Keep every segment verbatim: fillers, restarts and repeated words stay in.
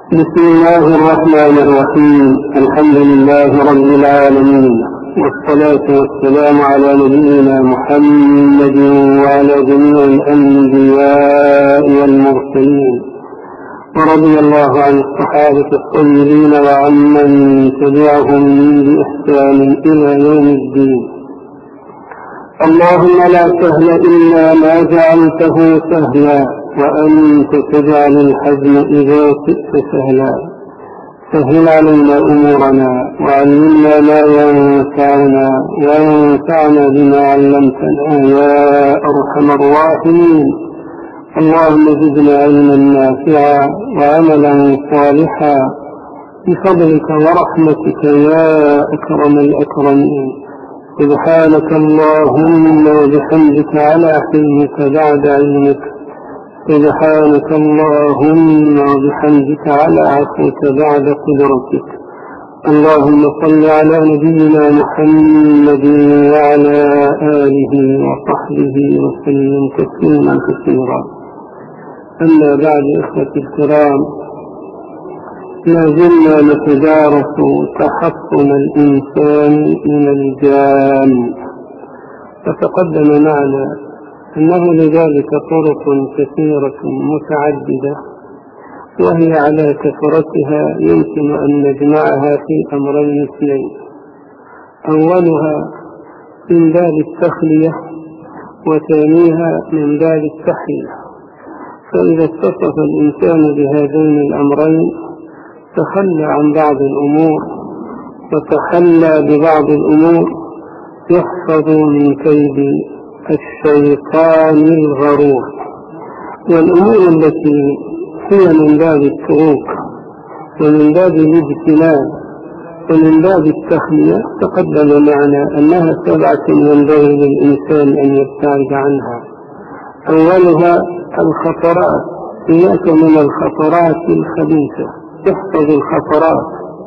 بسم الله الرحمن الرحيم. الحمد لله رب العالمين، والصلاة والسلام على نبينا محمد وعلى جميع الأنبياء والمرسلين، ورضي الله عن الصحابة الطيبين وعمن تبعهم بإحسان إلى يوم الدين. اللهم لا سهل إلا ما جعلته سهلا، وأنت تجعل الحزن إذا شئت سهلا. سهل علينا أمورنا، وعلمنا ما ينفعنا، وانفعنا بما علمتنا يا أرحم الراحمين. اللهم زدنا علما نافعا وعملا صالحا بفضلك ورحمتك يا أكرم الأكرمين. سبحانك اللهم وبحمدك على حلمك بعد علمك. سبحانك اللهم وبحمدك على عفوك بعد قدرتك. اللهم صل على نبينا محمد وعلى آله وصحبه وسلم تسليما كثيرا. أما بعد، إخوتي الكرام، ما زلنا نتدارس تحصن الإنسان من الجان، فتقدم معنا أنه لذلك طرق كثيرة متعددة، وهي على كثرتها يمكن أن نجمعها في أمرين اثنين: أولها من باب التخلية، وثانيها من باب التحلية. فإذا اتصف الإنسان بهذين الأمرين تخلى عن بعض الأمور وتحلى ببعض الأمور يحفظ من كيد الشيطان الغرور. والأمور التي هي من باب التروك ومن باب الاجتناب ومن باب التخلية تقدم معنا أنها سبعة ينبغي للإنسان أن يبتعد عنها. أولها الخطرات، إياك من الخطرات الخبيثة، تحفظ الخطرات،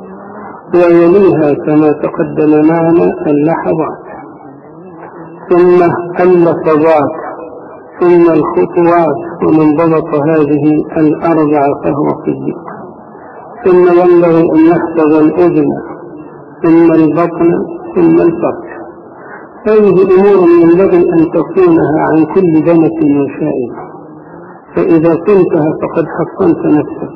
ويليها كما تقدم معنا اللحظات، ثم اللحظات، ثم الخطوات، ومن ضبط هذه الأربع فهو في الذكر. ثم ينبغي أن يحفظ الأذن، ثم البطن، ثم الفرج. هذه الأمور ينبغي أن تصونها عن كل دنس وشائبة، فإذا كنتها فقد حصنت نفسك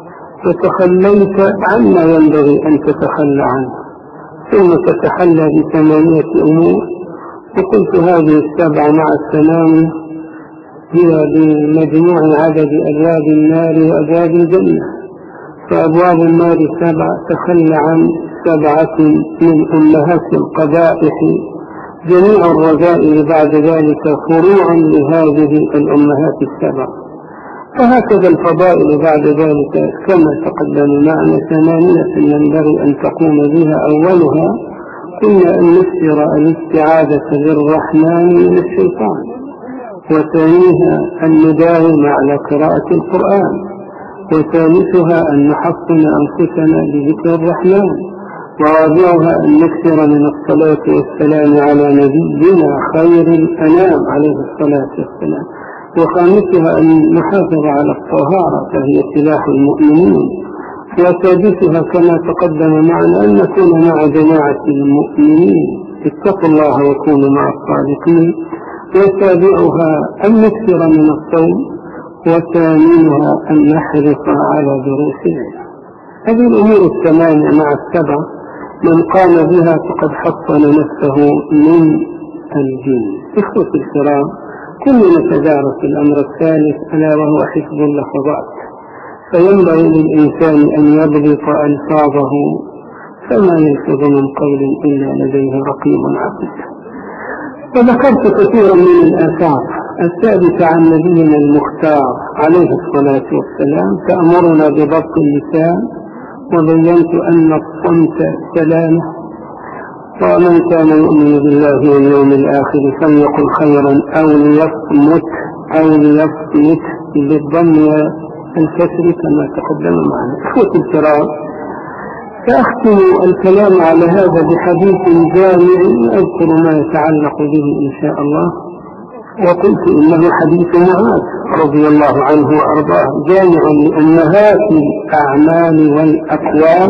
وتخليت عما ينبغي أن تتخلى عنه. ثم تتحلى بثمانية أمور، وقلت هذه السبعة مع الثمانية هي بمجموع عدد أبواب النار وأبواب الجنة. فأبواب النار سبعة، تخلى عن سبعة من أمهات القبائح، جميع الرذائل بعد ذلك فروع لهذه الأمهات السبع. فهكذا الفضائل بعد ذلك كما تقدم معنا ثمانية ينبغي أن تقوم بها. أولها كنا أن نكثر الاستعاذة بالرحمن من الشيطان، وثانيها أن نداوم على قراءة القرآن، وثالثها أن نحصن أنفسنا بذكر الرحمن، ورابعها أن نكثر من الصلاة والسلام على نبينا خير الأنام عليه الصلاة والسلام، وخامسها أن نحافظ على الطهارة فهي سلاح المؤمنين، وسادسها كما تقدم معنا أن نكون مع جماعة المؤمنين، اتقوا الله وكونوا مع الصادقين، وسابعها أن نكثر من الصوم، وثامنها أن نحرص على دروس العلم. هذه الأمور الثمانية مع السبع من قام بها فقد حصن نفسه من الجن. إخوتي الكرام، كلنا نتدارس الأمر الثالث ألا وهو حفظ اللفظات. فينبغي للإنسان أن يضبط ألفاظه، فما يلفظ من قول إلا لديه رقيب عتيد. وذكرت كثيرا من الآثار الثابتة عن نبينا المختار عليه الصلاة والسلام تأمرنا بضبط اللسان، وبينت أن الصمت سلامة، ومن كان يؤمن بالله واليوم الآخر فليقل خيرا أو ليصمت أو ليصمت بالضم والكسر كما تقدم معنا. إخوتي الكرام، سأختم الكلام على هذا بحديث جامع أذكر ما يتعلق به إن شاء الله. وقلت إنه حديث معاذ رضي الله عنه وأرضاه جامع لأمهات الأعمال والأقوال،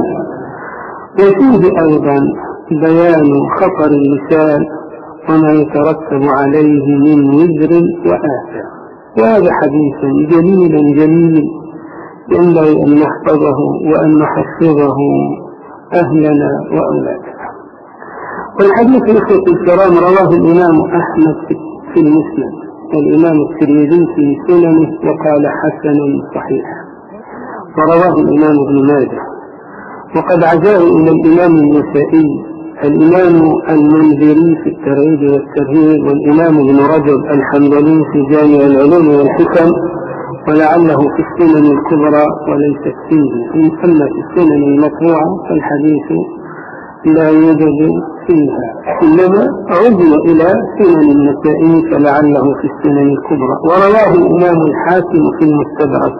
وفيه أيضا بيان خطر اللسان وما يترتب عليه من وزر وآثام. وهذا حديث جميل جميل ينبغي أن نحفظه وأن نحفظه أهلنا وأولادنا. والحديث إخوة الكرام رواه الإمام أحمد في المسند والإمام الترمذي في سننه وقال حسن صحيح، ورواه الإمام ابن ماجه، وقد عزاه إلى الإمام النسائي، الإمام المنذري في الترغيب والترهيب، والإمام ابن رجب الحنبلي في جامع العلوم والحكم، ولعله في السنن الكبرى وليست فيه. إن أما في السنن المطبوعة فالحديث لا يوجد فيها، إنما عزل إلى سنن النسائي فلعله في السنن الكبرى. ورواه الإمام الحاكم في المستدرك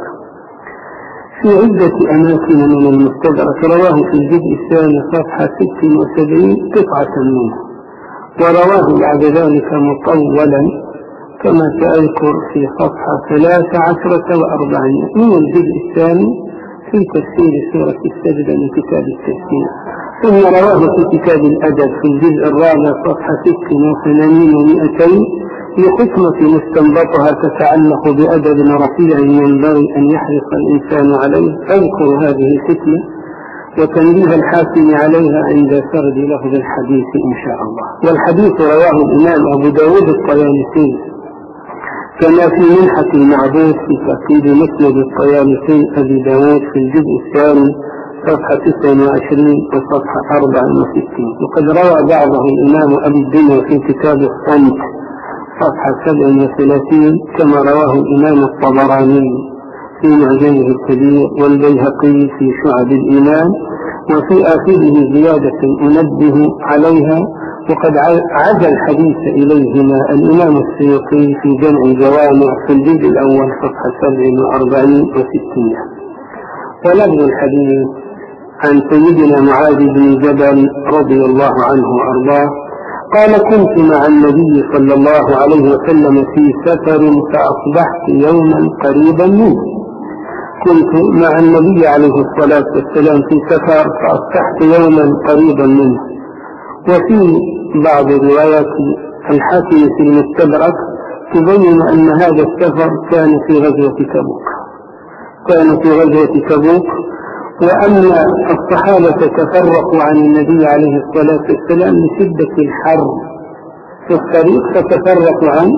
في عدة أماكن من المستدرك، رواه في الجزء الثاني صفحة ست وسبعين قطعة منه، ورواه بعد ذلك مطولا كما سأذكر في صفحة ثلاث عشرة وأربعين من الجزء الثاني في تفسير سورة السجدة من كتاب التفسير. ثم رواه في كتاب الأدب في الجزء الرابع صفحة ست وثمانين ومئتين لحكمة مستنبطها تتعلق بأدب رفيع ينبغي أن يحرص الإنسان عليه. أذكر هذه الحكمة وتنبيه الحاكم عليها عند سرد لفظ الحديث إن شاء الله. والحديث رواه الإمام أبو داود الطيالسي كما في منحة المعبود في ترتيب مسند الطيالسي أبي داود في الجزء الثاني صفحة تسعة وعشرين وصفحة أربعة وستين. وقد روى بعضه الإمام أبي الدنيا في كتاب الصمت صفحة سبع وثلاثين، كما رواه الإمام الطبراني في معجمه الكبير والبيهقي في شعب الإيمان، وفي آخره زيادة أنبه عليها. وقد عزى الحديث إليهما الإمام السيوطي في جمع جوامع في الجزء الأول صفحة سبع وأربعين وستين. ولفظ الحديث عن سيدنا معاذ بن جبل رضي الله عنه وأرضاه قال: كنت مع النبي صلى الله عليه وسلم في سفر فأصبحت يوما قريبا منه. كنت مع النبي عليه الصلاة والسلام في سفر فأصبحت يوما قريبا منه. وفي بعض روايات الحاكم في المستدرك تبين أن هذا السفر كان في غزوة تبوك كان في غزوة تبوك وأن الصحابة تفرقوا عن النبي عليه الصلاة والسلام لشدة الحر في الطريق فتفرقوا عنه،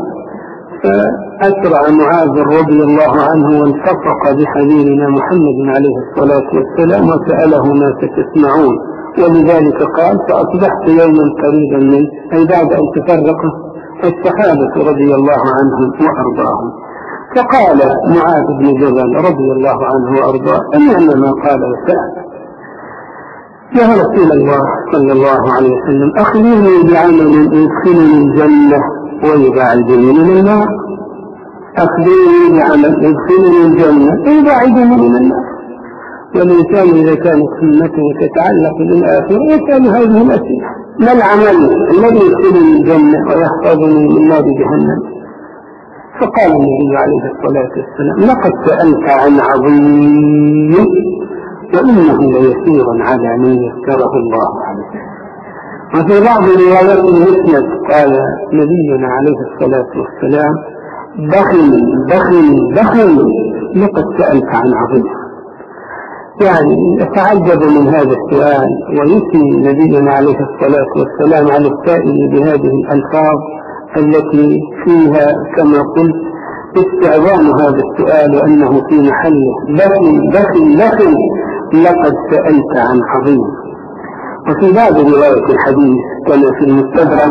فأسرع معاذ رضي الله عنه والتصق بحبيبنا محمد عليه الصلاة والسلام وسأله: ما ستسمعون؟ ولذلك قال: فأصبحت يوما قريبا منه، أي بعد أن تفرق الصحابة رضي الله عنهم وأرضاهم. فقال معاذ بن جبل رضي الله عنه وأرضاه: أن ما قال وسأل: يا رسول الله صلى الله عليه وسلم، أخبرني بعمل يدخلني الجنة ويبعدني من النار. أخبرني بعمل يدخلني الجنة ويبعدني من النار. والإنسان إذا كانت همته تتعلق بالآخرة يسأل هذه الأسئلة: ما العمل الذي يدخلني الجنة ويحفظني من نار جهنم؟ فقال النبي عليه الصلاة والسلام: لقد سألت عن عظيم وإنه ليسير على من يسره الله عليه. وفي بعض روايات المسند قال نبينا عليه الصلاة والسلام: بخل بخل بخل لقد سألت عن عظيم. يعني يتعجب من هذا السؤال ويثني نبينا عليه الصلاة والسلام على السائل بهذه الألفاظ التي فيها كما قلت استعظام هذا السؤال وأنه في محله. بخل بخل بخل لقد سألت عن عظيم. وفي بعض رواية الحديث كما في المستدرك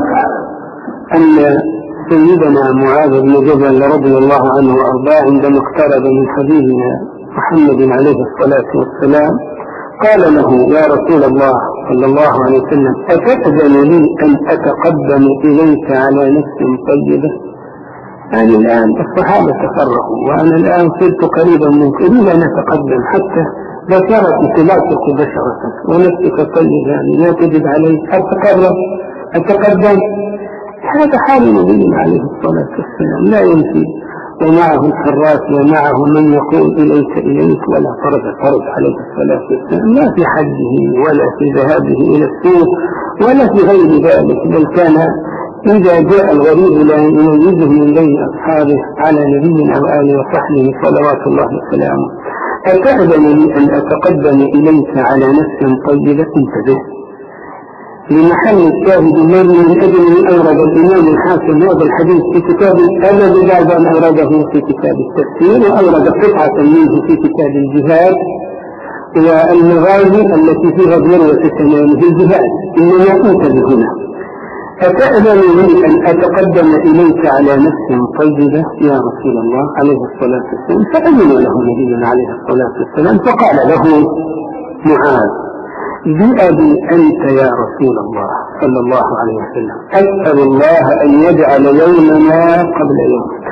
أن سيدنا معاذ بن جبل رضي الله عنه وأرضاه عندما اقترب من حبيبنا محمد عليه الصلاة والسلام قال له: يا رسول الله صلى الله عليه وسلم، أتأذن لي أن أتقدم إليك على نفس طيبة؟ يعني الآن الصحابة تفرقوا وأنا الآن صرت قريبا منك، إلي أن أتقدم حتى بشرتي تلاقك بشرتك ونفسك طيبة، يعني لا تجد عليك، أتقرب أتقدم. هذا حال نبينا عليه الصلاة والسلام لا ينفي، ومعه الحراس ومعه من يقول إليك إليك ولا فرض فرض عليه الصلاة والسلام، لا في حجه ولا في ذهابه إلى السوق ولا في غير ذلك، بل كان إذا جاء الغريب لا يميزه من بين أصحابه على نبينا وآله وصحبه صلوات الله وسلامه. أتأذن لي أن أتقدم إليك على نفس طيبة؟ انتبه لمحل الشاهد الذي من أجل أن أورد الإمام الحاكم هذا الحديث في كتاب الأدب بعد أن أورده في كتاب التفسير، وأورد قطعة منه في كتاب الجهاد والمغازي التي فيها ذروة تمامه الجهاد. إنما انتبه هنا، أتأذن لي أن أتقدم إليك على نفس طيبة يا رسول الله عليه الصلاة والسلام؟ فأذن له نبينا عليه الصلاة والسلام فقال له معاذ: بأبي أنت يا رسول الله صلى الله عليه وسلم، أسأل الله أن يجعل يومنا قبل يومك.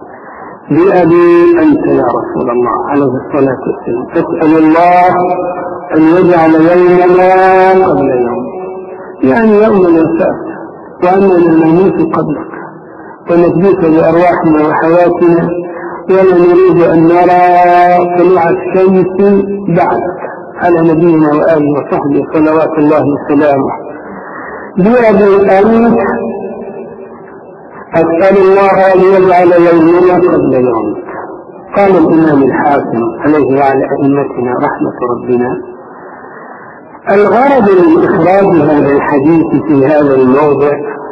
بأبي أنت يا رسول الله عليه الصلاة والسلام، أسأل الله أن يجعل يومنا قبل يوم، يعني يومنا فات وأننا نموت قبلك ونفديك بأرواحنا وحياتنا، ولا نريد أن نرى طلوع الشمس بعدك على نبينا وآله وصحبه صلوات الله وسلامه. بأبي أنت أسأل الله أن يجعل يومنا قبل يومك. قال الإمام الحاكم عليه وعلى أئمتنا رحمة ربنا: الغرض من إخراج هذا الحديث في هذا الموضع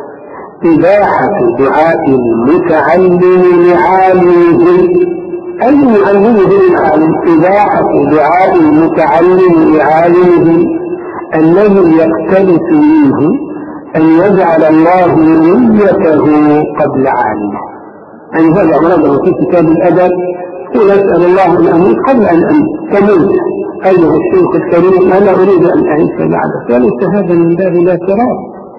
إباحة دعاء المتعلم لعالمه، أي يعلمه العالم، إباحة دعاء المتعلم لعالمه الذي يقتبس منه أن يجعل الله نيته قبل عالمه. يعني هذا أمره في كتاب الأدب: قل أسأل الله أن أموت قبل أن تموت أيها الشيخ الكريم، أنا أريد أن أعيش بعدك. وليس هذا من باب الاعتراض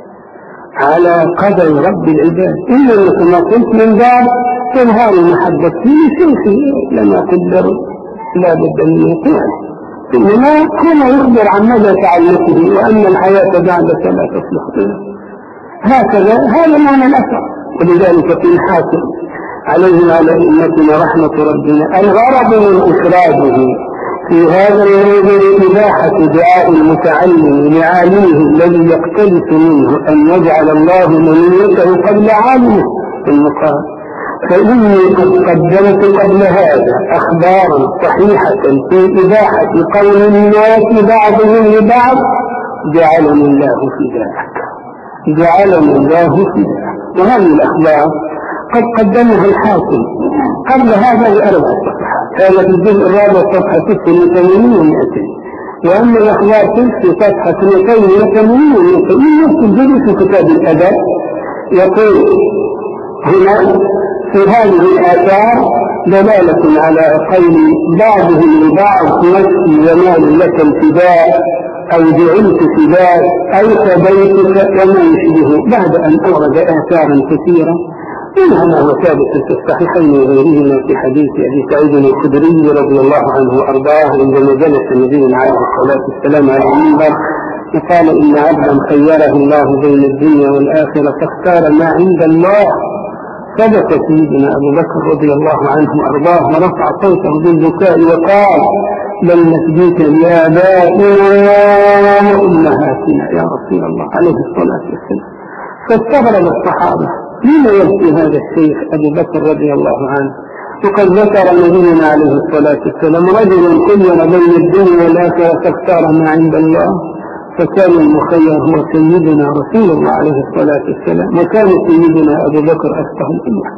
على قدر رب العباد، إنما كما قلت من باب إظهار المحبة لشيخه لما قدر لا بد من يقول، إنما كان يخبر عن مدى تعلقه وأن الحياة بعدك لا تصلح فيها. هكذا هذا معنى الأثر. ولذلك في الحاكم عليه وعلى أئمتنا رحمة ربنا الغرض من إخراجه في هذا الموضوع إباحة دعاء المتعلم لعالمه الذي يقتبس منه أن يجعل الله منيته قبل عالمه في المقام. فإني قد قدمت قبل هذا أخبارا صحيحة في إباحة قول الناس بعضهم لبعض: جعلني الله فداك، جعلني الله فداك. وهذه الأخبار قد قدمها الحاكم قبل هذا بأربع صفحات، هذا في الجزء الرابع صفحة ستة وثمانين ومئتين، وأما الأخبار في صفحة اثنتين وثمانين ومئتين نفس الجزء في كتاب الأدب. يقول هنا في هذه الآثار دلالة على قول بعضهم لبعض: نفسي ومال لك الفداء، أو جعلت فداء، أو فديتك، وما يشبه، بعد أن أورد آثارا كثيرة منها ما هو ثابت في الصحيحين وغيرهما في حديث أبي سعيد الخدري رضي الله عنه وأرضاه عندما جلس النبي عليه الصلاة والسلام على المنبر وقال: إن عبدا خيره الله بين الدنيا والآخرة فاختار ما عند الله. ثبت سيدنا أبو بكر رضي الله عنه وأرضاه ورفع صوته بالبكاء وقال: بل نفديك بآبائنا وأمهاتنا يا رسول الله عليه الصلاة والسلام. فاستغرب الصحابة: لما يبكي هذا الشيخ أبو بكر رضي الله عنه وقد ذكر نبينا عليه الصلاة والسلام رجلا خير بين الدنيا والآخرة فاختار ما عند الله؟ فكان المخير هو سيدنا رسول الله عليه الصلاة والسلام، وكان سيدنا أبو بكر أفقه الأمة.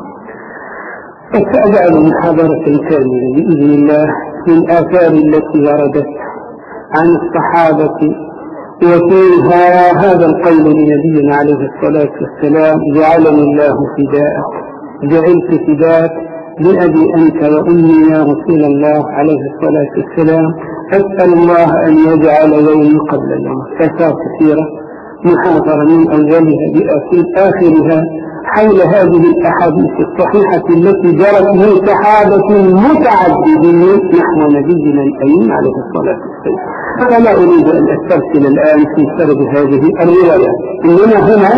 فسأجعل محاضرة كاملة بإذن الله من الآثار التي وردت عن الصحابة، وفيها هذا القول لنبينا عليه الصلاة والسلام: جعلني الله فداءك، جعلت فداك بأبي أنت وأمي يا رسول الله عليه الصلاة والسلام، أسأل الله أن يجعل يومي قبل يوم. آثار كثيرة محاضرة من أولها بآخرها حول هذه الأحاديث الصحيحة التي جرت من صحابة متعددين نحو نبينا الأمين عليه الصلاة والسلام. فلا أريد أن أسترسل الآن في سرد هذه الروايات، إنما هنا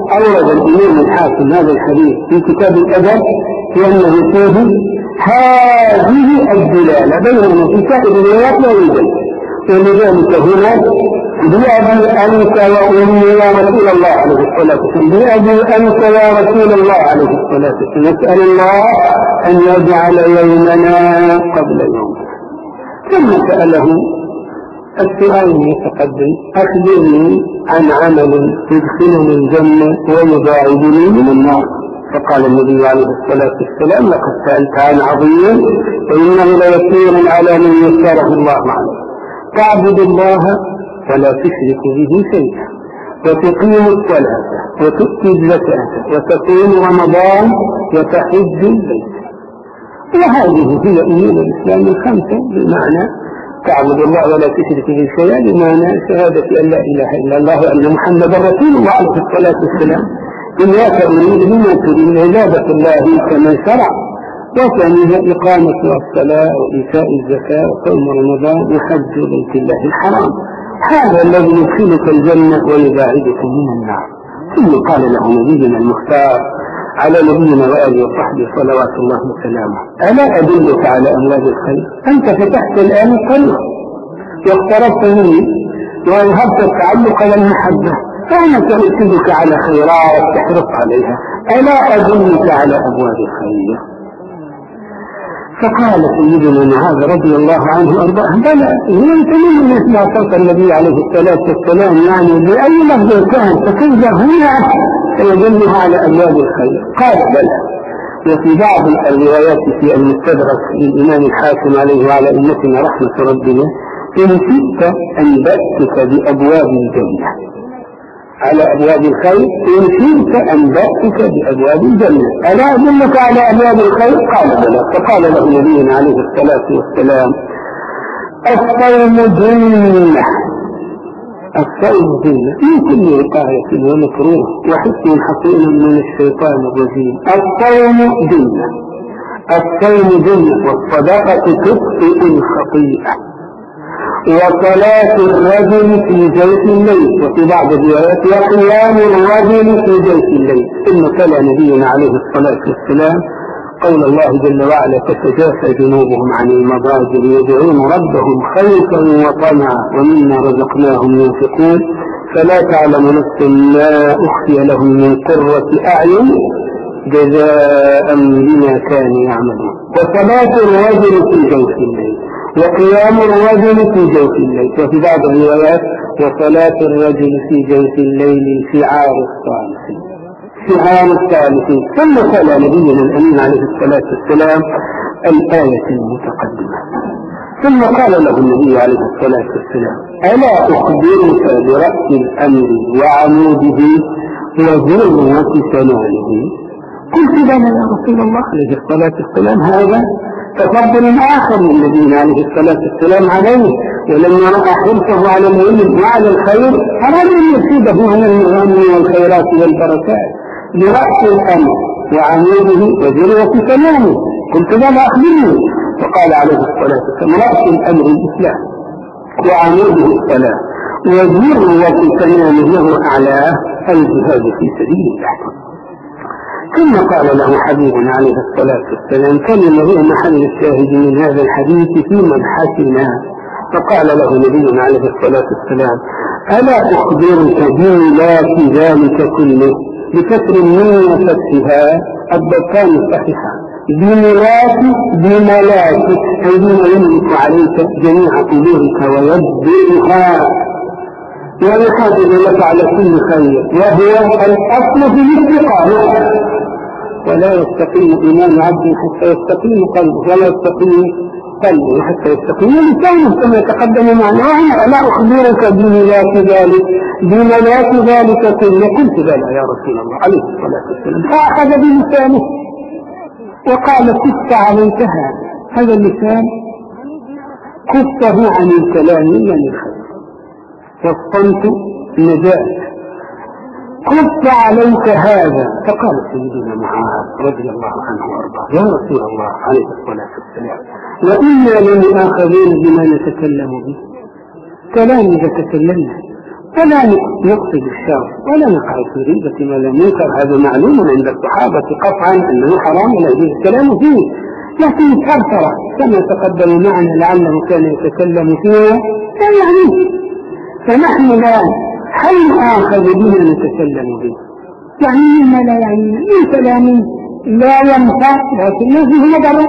أورد الإمام الحاكم هذا الحديث في كتاب الأدب لأنه فيه هذه الدلالة بينما في سائر الروايات لا يوجد. ولذلك هنا بأبي أنت وأمي يا رسول الله عليه الصلاة والسلام، بأبي أنت يا رسول الله عليه الصلاة والسلام، نسأل الله أن يجعل يومنا قبل يوم. ثم سأله السؤال المتقدم: أخبرني عن عمل يدخلني الجنة ويباعدني من النار. فقال النبي عليه الصلاة والسلام: لقد سألت عن عظيم وإنه ليسير على من يسره الله عليه. تعبد الله ولا تشرك به شيئا، وتقيم الصلاة وتؤتي الزكاة وتصوم رمضان وتحج البيت. وهذه هي أمور الإسلام الخمسة، بمعنى تعبد الله ولا تشرك به شيئا بمعنى شهادة أن لا إله إلا الله وأن محمدا رسول الله عليه الصلاة والسلام. إياك أريد بما تريد عبادة الله كما شرع، وثانيها إقامة الصلاة وإيتاء الزكاة وصوم رمضان وحج بيت الله الحرام. هذا الذي يدخلك الجنة ويباعدك من النار. ثم قال له نبينا المختار على نبينا وآله وصحبه صلوات الله وسلامه: ألا أدلك على أمراض الخير؟ أنت فتحت الآن الخير واقتربت مني وأظهرت التعلق والمحبة، فأنا سأرشدك على خيرات تحرص عليها. ألا أدلك على أبواب الخير؟ فقال سيدنا معاذ رضي الله عنه وارضاه: بلى، لم تمن مثل صوت النبي عليه الصلاة والسلام، يعني بأي لفظ كان فكيف هنا سيدلها على أبواب الخير؟ قال: بلى. وفي بعض الروايات في المستدرك للإمام الحاكم عليه وعلى أمتنا رحمة ربنا: إن شئت أنبأتك بأبواب الجنة، على أبواب الخير، إن شئت أنبأتك بأبواب الجنة، ألا أدلك على أبواب الخير؟ قال: بلى. فقال له نبينا عليه الصلاة والسلام: الصوم جنة. الصوم جنة في كل وقاية ومكروه وحسن حصين من الشيطان الرجيم. الصوم جنة، الصوم جنة، والصدقة تطفئ الخطيئة، وصلاة الرجل في جوف الليل، وفي بعض الروايات وقيام الرجل في جوف الليل. ثم تلا نبينا عليه الصلاة والسلام قول الله جل وعلا: تتجافى جنوبهم عن المضاجع يدعون ربهم خوفا وطمعا ومما رزقناهم ينفقون فلا تعلم نفس ما أخفي لهم من قرة أعين جزاء بما كانوا يعملون. وصلاة الرجل في جوف الليل، وقيام الرجل في جوف الليل، وفي بعض الروايات وصلاة الرجل في جوف الليل شعار الصالحين، شعار الصالحين. ثم قال نبينا الأمين عليه الصلاة والسلام الآية المتقدمة. ثم قال له النبي عليه الصلاة والسلام: ألا أخبرك برأس الأمر وعموده وذروة سنامه؟ قلت: بلى يا رسول الله عليه الصلاة والسلام. هذا تفضل آخر من الذين عليه الصلاة والسلام عليه، ولما رأى حرصه على العلم وعلى الخير أراد أن يصيبه من المغانم والخيرات والبركات برأس الأمر وعموده وذروة سنامه. قلت: بلى أخبرني. فقال عليه الصلاة والسلام: رأس الأمر الإسلام، وعموده الصلاة، وذروة سنامه له أعلاه الجهاد في سبيل الله. ثم قال له حبيبنا عليه الصلاة والسلام كلمة هي محل الشاهد من هذا الحديث في مبحثنا. فقال له نبينا عليه الصلاة والسلام: ألا أخبرك بملاك ذلك كله؟ بكسر النون وفتحها الضبطان الصحيحة. بملاك، بملاك أي بما يملك عليك جميع قدورك ويدبرها ويحافظ لك على كل خير، وهو الأصل في الاستقامة. ولا يستقيم إيمان عبد حتى يستقيم قلبه، ولا يستقيم قلبه حتى يستقيم لسانه كما يتقدم معنا. ألا أخبرك بملاك ذلك، بملاك ذلك كله؟ قلت: بلى يا رسول الله عليه الصلاة والسلام. فأخذ بلسانه وقال: كف عليك هذا، هذا اللسان كفه عن الكلام من الخير، والصمت نجاة، كف عليك هذا. فقال سيدنا معاذ رضي الله عنه وارضاه: يا رسول الله عليه الصلاة والسلام، وإنا لمؤاخذين بما نتكلم به. كلام إذا تكلمنا فلا نقصد الشر ولا نقع في ريبة ما لم ينكر. هذا معلوم عند الصحابة قطعا أنه حرام ولا يجوز الكلام فيه، لكن ثرثرة كما تقدم معنا لعله كان يتكلم فيها لا يعني. فنحن الآن هل آخذ بما نتكلم به يعني مما لا يعني من كلام لا ينفع لكنه فيه مضرة.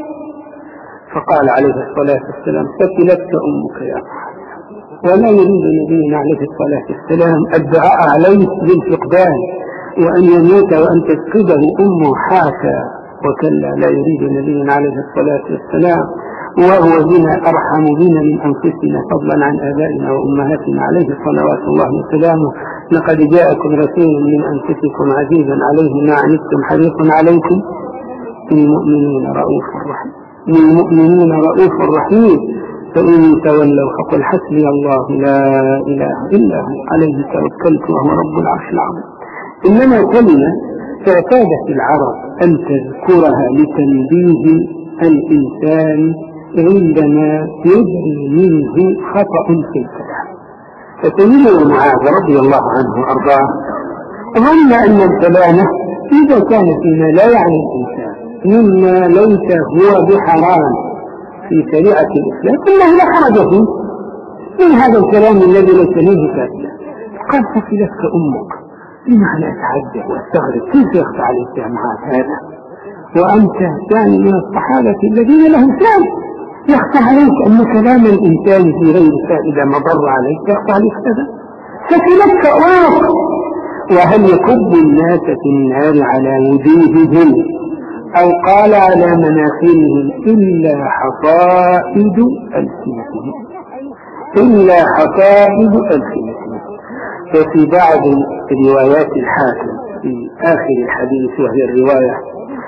فقال عليه الصلاة والسلام ثكلتك أمك يا صاحبي. ولا يريد نبينا عليه الصلاة والسلام الدعاء عليه بالفقدان وأن يموت وأن تفقده أمه حاشا وكلا، لا يريد نبينا عليه الصلاة والسلام وهو بنا أرحم بنا من أنفسنا فضلا عن آبائنا وأمهاتنا عليه صلوات الله وسلامه. لقد جاءكم رسول من أنفسكم عزيزا عليه ما عنتم حريص عليكم بالمؤمنين رؤوف رحيم بالمؤمنين رؤوف رحيم فإن تولوا فقل حسبي الله لا إله إلا هو عليه توكلت وهو رب العرش العظيم. إنما كلمة اعتادت العرب أن تذكرها لتنبيه الإنسان عندما يجري منه خطأ في الكلام. فسيدنا معاذ رضي الله عنه وأرضاه ظن أن الكلام إذا كان فيما لا يعني الإنسان مما ليس هو بحرام في شريعة الإسلام إنه لا حرج فيه من هذا الكلام الذي ليس فيه فائدة. قال ثكلتك أمك، لماذا أتعجب واستغرب كيف يخفى عليك معاذ هذا وأنت يعني من الصحابة الذين لهم شأن؟ يخفى عليك أن كلام الإنسان في غير فائدة مضر عليك يخفى عليك هذا؟ ثكلتك أمك. وهل يكب الناس في النار على وجوههم أو قال على مناخرهم إلا حصائد ألسنتهم إلا حصائد ألسنتهم. ففي بعض روايات الحاكم في آخر الحديث وهي الرواية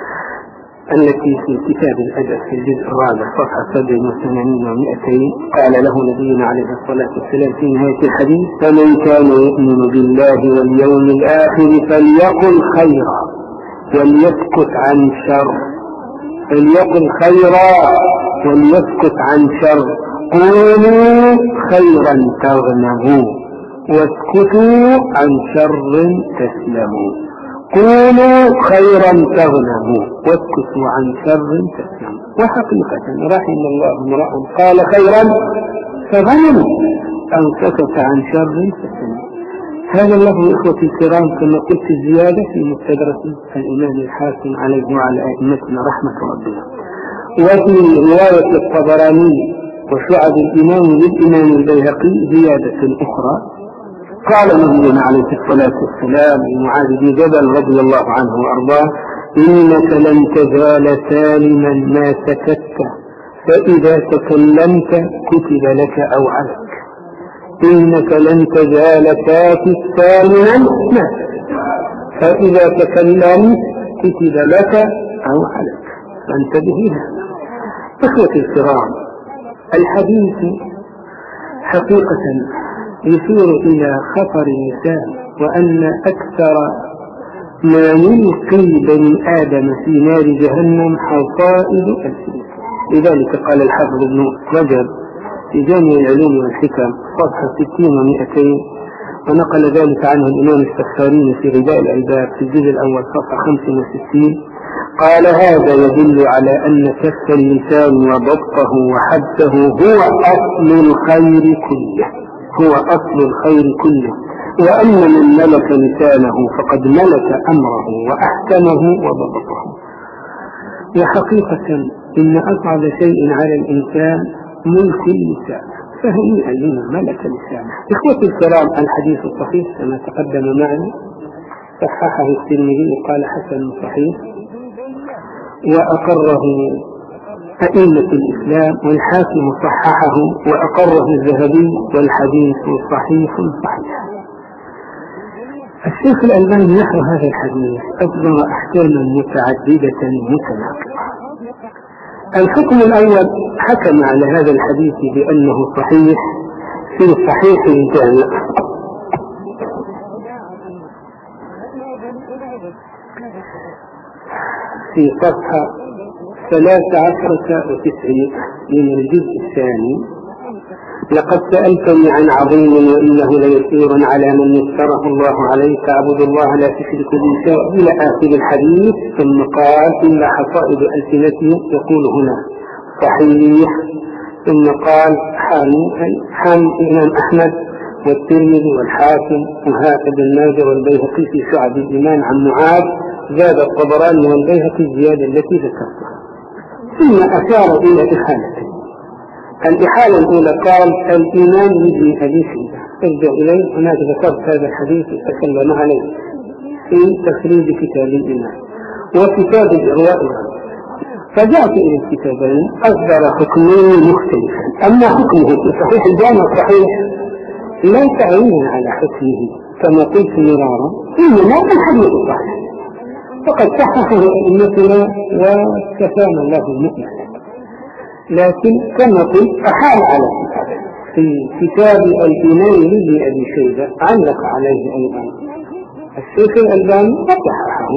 التي في كتاب الأدب في الجزء الرابع صفحة سبع وثمانين ومئتين قال له نبينا عليه الصلاة والسلام في نهاية الحديث فمن كان يؤمن بالله واليوم الآخر فليقل خيرا وليسكت عن شر فليقل خيرا وليسكت عن شر قولوا خيرا تغنموا واسكتوا عن شر تسلموا قولوا خيرا تغنموا واسكتوا عن شر تسلموا. وحقيقة رحم الله امرأ قال خيرا فغنموا أو سكت عن شر تسلموا. هذا اللفظ إخوتي الكرام كما قلت الزيادة في مستدرك الإمام الحاكم عليه وعلى أئمتنا رحمة ربنا. وفي رواية الطبراني وشعب الإمام للإمام البيهقي زيادة أخرى قال نبينا عليه الصلاة والسلام لمعاذ بن جبل رضي الله عنه وأرضاه إنك لن تزال سالما ما سكت فإذا تكلمت كتب لك أو عليك. إنك لن تزال ساكت سالما ما سكت فإذا تكلمت كتب لك أو عليك. فانتبه هذا. إخوتي الكرام الحديث حقيقة يشير إلى خطر اللسان وأن أكثر ما يلقي بني آدم في نار جهنم حصائد ألسنتهم. لذلك قال الحافظ ابن رجب في جامع العلوم والحكم صفحة ستين ومئتين ونقل ذلك عنه الإمام السفارين في رداء الألباب في الجزء الأول صفحة خمس وستين قال هذا يدل على أن كف اللسان وضبطه وحبسه هو أصل الخير كله هو أصل الخير كله وأن من ملك لسانه فقد ملك أمره وأحكمه وضبطه. وحقيقة إن أصعب شيء على الإنسان ملك اللسان فهنيئا لمن ملك لسانه. إخوتي الكرام الحديث الصحيح كما تقدم معنا صححه الترمذي وقال حسن صحيح وأقره أئمة الإسلام والحاكم صححه وأقره الذهبي والحديث صحيح صحيح. الشيخ الألباني نحو هذا الحديث أصدر أحكاما متعددة متناقضة. الحكم الأول حكم على هذا الحديث بأنه صحيح في صحيح الجامع في صفحة ثلاث عشرة وتسعين من الجزء الثاني لقد سألتني عن عظيم وإنه ليسير على من يسره الله عليه فاعبد الله لا تشرك به شيئا إلى آخر الحديث. ثم قال إلا حصائد ألسنتهم يقول هنا صحيح. ثم قال حام الإمام أحمد والترمذي والحاكم وهكذا ابن ماجه والبيهقي في شعب الإيمان عن معاذ، زاد الطبراني والبيهقي الزيادة التي ذكرتها. ثم أشار إلى إحالته. الإحالة الأولى قال الإيمان لابن أبي شيبة، ارجع إليه، هناك ذكرت هذا الحديث تكلم عليه في تخريج كتاب الإيمان وكتاب الإرواء. فجاءت إلى الكتابين أصدر حكمين مختلفا. أما حكمه في صحيح الجامع صحيح لا تعين على حكمه كما قلت مرارا، إنما الحديث صحيح فقد صححه أئمتنا وكفانا الله المؤمن. لكن كما قلت أحال على كتابه في كتاب الإيمان لابن أبي شيبة، علق عليه أيضا الشيخ الألباني وصححه.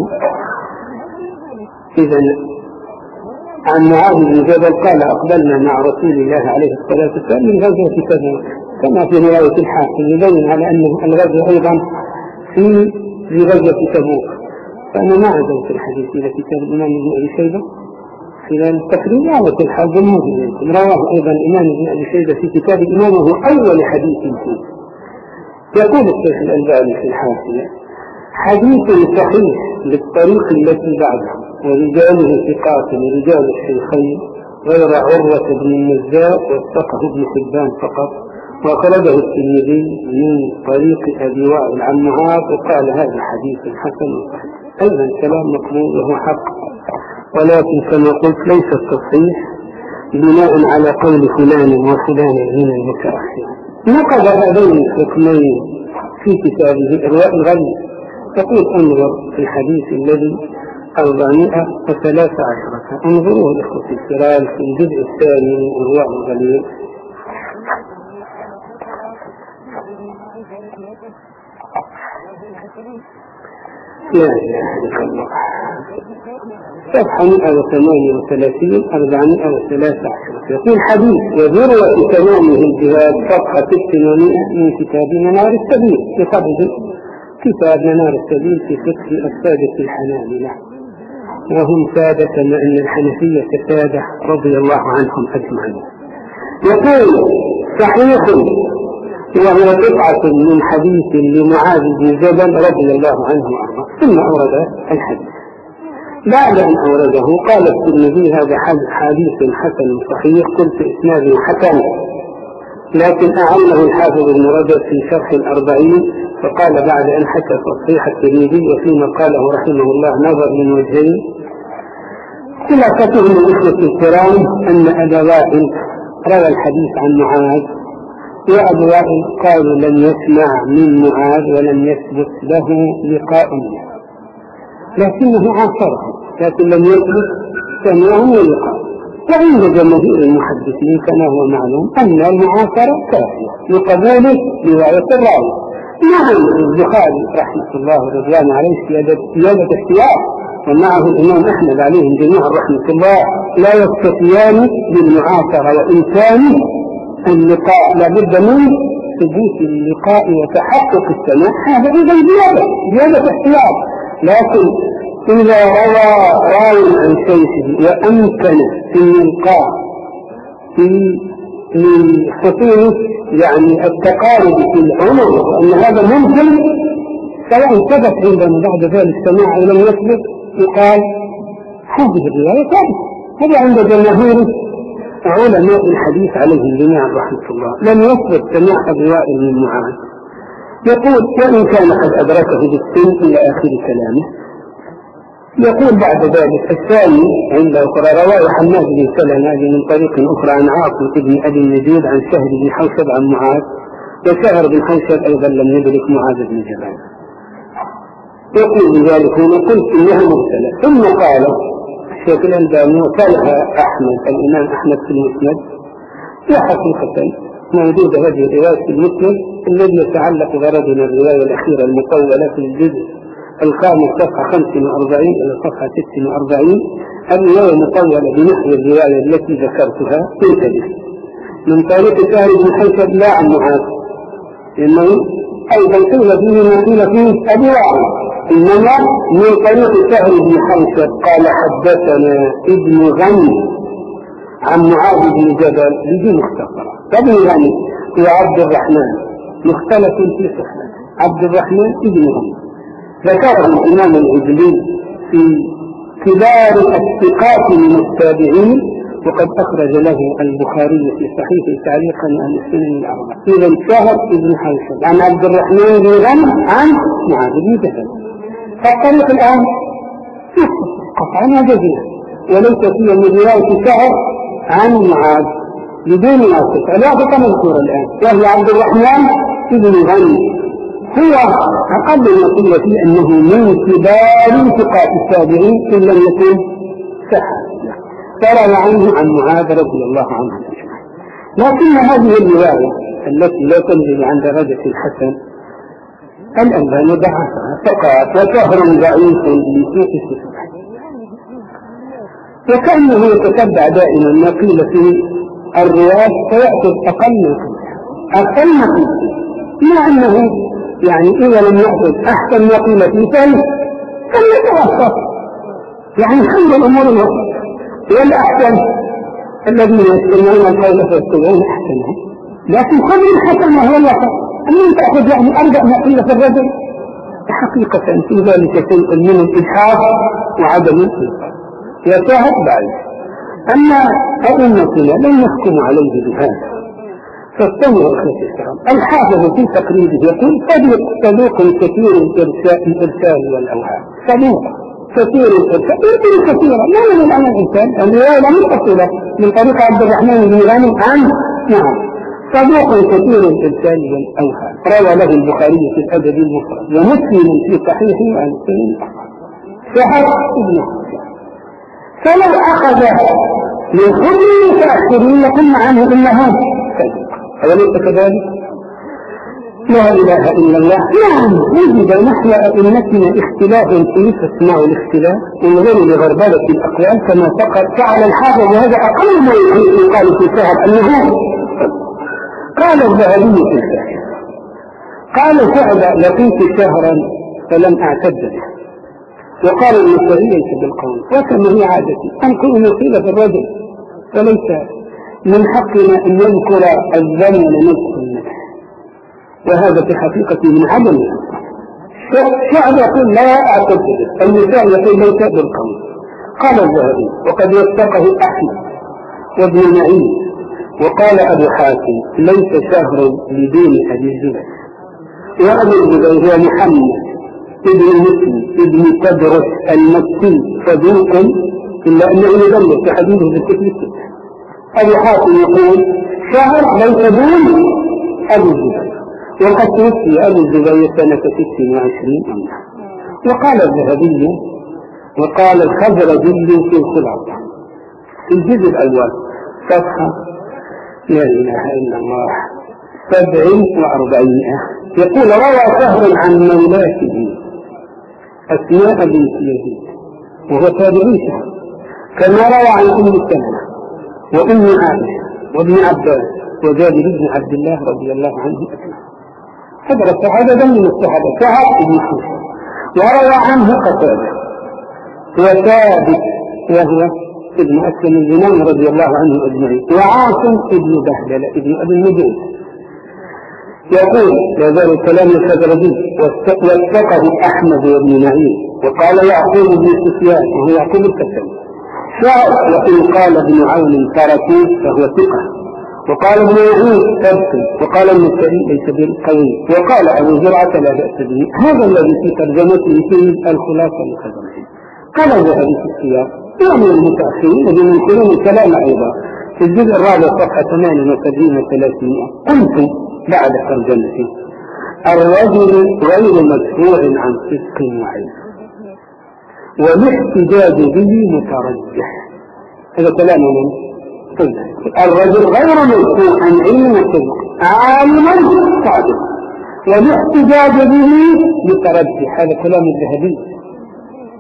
إذا عن معاذ بن جبل قال أقبلنا مع رسول الله عليه الصلاة والسلام من غزوة تبوك، كما في رواية الحاكم يبين على أن الغزو أيضا في في غزوة تبوك. فأنا ما عزلت الحديث إلى كتاب الإمام بن أبي شيبة خلال التقرير على كل حال بالموت إليكم. رواه أيضا الإمام بن أبي شيبة في كتاب الإمام وهو أول حديث فيه. يقول الشيخ الألباني في الحاشية حديث صحيح للطريق التي بعده ورجاله ثقات ورجال الشيخين غير عروة بن النزاء وثقه ابن حبان فقط، وأخرجه الترمذي من طريق أبي وائل عن معاذ وقال هذا حديث حسن صحيح. أيضا كلام مقبول وهو حق، ولكن كما قلت ليس التصحيح بناء على قول فلان وفلان من المتأخرين. نقض هذين الحكمين في كتابه إرواء الغليل. تقول انظر في الحديث الذي أربعمائة وثلاثة عشرة، انظروا الإخوة الكرام في الجزء الثاني من إرواء الغليل لا إله إلا الله، صفحة مئة وثمانية وثلاثين أربعمائة وثلاثة عشرة. يقول حديث وذروة تمامه الجهاد صفحة ستمائة من كتاب منار السبيل في قبض كتاب منار السبيل في فقه السادة الحنابلة، وهم سادة مع أن الحنفية سادة رضي الله عنهم أجمعين. يقول صحيح وهو قطعة من حديث لمعاذ بن جبل رضي الله عنه وارضاه. ثم أورد الحديث. بعد أن أورده قال الترمذي هذا حديث حسن صحيح، قلت إسناده حسن، لكن أعله الحافظ ابن رجب في شرح الأربعين فقال بعد أن حكى تصحيح الترمذي وفيما قاله رحمه الله نظر من وجهين. خلاصته من الإخوة الكرام أن أبا وائل روى الحديث عن معاذ، وأبو وائل قالوا لم يسمع من معاذ ولم يثبت له لقاء منه، لكنه عاصره، لكن لم يثبت سمعه ولقاء. وعند جماهير المحدثين كما هو معلوم أن المعاصرة كافية لقبول رواية الراوي. نعم البخاري رحمه الله ورضوانه عليه سيادة اختيار، ومعه الإمام أحمد عليهم جميعا رحمة الله لا يستطيعان بالمعاصرة وإمكان اللقاء، لابد من ثبوت اللقاء وتحقق السماع، هذا أيضا زيادة زيادة اختيار. لكن إذا روى راوي عن شيخه وأمكن في اللقاء في لخصوص يعني التقارب في العمر وأن هذا ممكن، سواء ثبت عندنا بعد ذلك السماع أو لم يثبت، يقال هذه الرواية ثابتة. هذا عند جماهير علماء الحديث عليهم جميعا رحمة الله لم يثبت سماع أبي وائل من معاذ. يقول وإن كان قد أدركه بالسن إلى آخر كلامه. يقول بعد ذلك الثاني عند أخرى رواه حماد بن سلمة من طريق أخرى عن عاصم بن أبي النجود عن شهر بن حوشب عن معاذ، وشهر بن حوشب أيضا لم يدرك معاذ بن جبل. يقول بذلك هنا قلت إنها مرسلة. ثم قال الشيخ الألباني وقالها أحمد الإمام أحمد في المسند، وحقيقة موجودة هذه الرواية في المسند الذي يتعلق غرضنا الرواية الأخيرة المطولة في الجزء الخامس صفحة خمس وأربعين إلى صفحة ست وأربعين. الرواية مطولة بنحو الرواية التي ذكرتها. انتبه من طريق سهل بن حوشب لا عن معاذ، إنه أيضا قيل فيه ما قيل فيه أبي واحد، إنما من طريق سهل بن حوشب قال حدثنا ابن غني عن معاذ بن جبل بدون مختصرة. ابن غني هو عبد الرحمن مختلف في صحته، عبد الرحمن ابن غني ذكره الإمام العجلي في كبار الثقات من التابعين، وقد أخرج له البخاري في صحيحه تعليقا عن السنن الأربعة. إذا شهر ابن حوشب عن عبد الرحمن بن غني عن معاذ بن جبل. فالطريق الآن قطعا وجزما، وليس فيه من رواية شهر عن معاذ بدون واسطة، لا واسطة مذكورة الآن، وهو عبد الرحمن بن غني. هو أقل ما قيل فيه أنه من كبار ثقات التابعين إن لم يكن صحابيا، فروى عنه عن معاذ رضي الله عنه أجمعين. لكن هذه الرواية التي لا تنزل عن درجة الحسن الألباني ضعفها فقط، وشهر ضعيف لسوء السفر، وكأنه يتتبع دائما ما قيل في الرواية فيأخذ أقل ما قيل أقل ما قيل، مع أنه يعني إذا لم يأخذ أحسن ما قيل فيه فليتوسط، يعني خير الأمور الوسط، والأحسن الذين يستمعون القول فيتبعون أحسنها، لكن خذ الحسن وهو الوسط. أن تأخذ يعني أرجع ما قيل في الرجل حقيقة في ذلك شيء من الإلحاح وعدم الإنصاف يشاهد بعد. أما أئمتنا لم يحكموا عليه بهذا، فاستمعوا أخوتي الكرام. الحافظ في تقريبه يقول صديق صدوق كثير الإرسال والأوهام، صدوق كثير الإرسال يمكن كثيرا، ما من الأمر الإنسان الرواية لا متصلة من طريق عبد الرحمن بن غني عن نعم صدوق كثير الإرسال والأوهام، روى له البخاري في الأدب المفرد ومسلم في صحيحه عن سنن شهر ابن حوشب. فلو أخذ من كل المتأخرين لقلنا عنه إنه صدوق، أوليس كذلك؟ لا إله إلا الله. نعم وجد نحو أئمتنا اختلاف فيه، فاسمعوا الاختلاف انظروا لغربلة الأقوال كما فعل الحافظ، وهذا أقل ما يقال في شهر أنه قال الذهبي في الشهر، قال شعبة لقيت شهرا فلم أعتد به، وقال المسائي ليس بالقول، وكما هي عادتي أنكر مصيبة في الرجل، فليس من حقنا أن يذكر الذم نذكر النفس، وهذا في حقيقة من عدم. شعب يقول لا أعتد به، المسائي يقول ليس بالقول. قال الذهبي وقد وثقه أحمد وابن معين، وقال أبو حاتم ليس شهر بدون أبي الزبير، وأبو الزبير هو محمد ابن مسلم ابن تدرس المكي صدوق، إلا أنه يدلل في حديثه بالتكليف. أبو حاتم يقول شهر ليس دون أبو الزبير، وقد توفي أبو الزبير سنة ست وعشرين أمنا. وقال الذهبي وقال الخزرجي في الخلاصة في الجزء الأول صفحة لا إله إلا الله سبع وأربعين، يقول روى شهر عن مولاته أسماء بنت يزيد وهو تابعي شهر، كما روى عن أم سلمة وأم عائشة وابن عباس وجابر بن عبد الله رضي الله عنه أجمعين. حضر الصحابة من الصحابة شهر بن حوشب، وروى عنه قتادة وثابت وهو ابن أسلم الزمان رضي الله عنه أجمعين، وعاصم ابن بهدلة ابن أبي النجود. يقول يزال الكلام الخزرجي واتقه أحمد وابن معين، وقال يعقوب بن سفيان وهو يعقوب الكسل شاء، وإن قال ابن عون تركوه فهو ثقة، وقال ابن معين ثبت، وقال النسائي ليس بالقوي، وقال أبو زرعة لا بأس به. هذا الذي في ترجمته في الخلاصة الخزرجي. قال الذهبي في السياق يعني المتأخرين الذين ينكرون الكلام أيضا في الجزء الرابع صفحة ثمانية وسبعين وثلاثمائة، قلت بعد ترجمته الرجل غير مدفوع عن صدق وعلم، والاحتجاج به مترجح. هذا كلام من الرجل غير مدفوع عن علم وصدق عالما صادق، والاحتجاج به مترجح. هذا كلام الذهبي.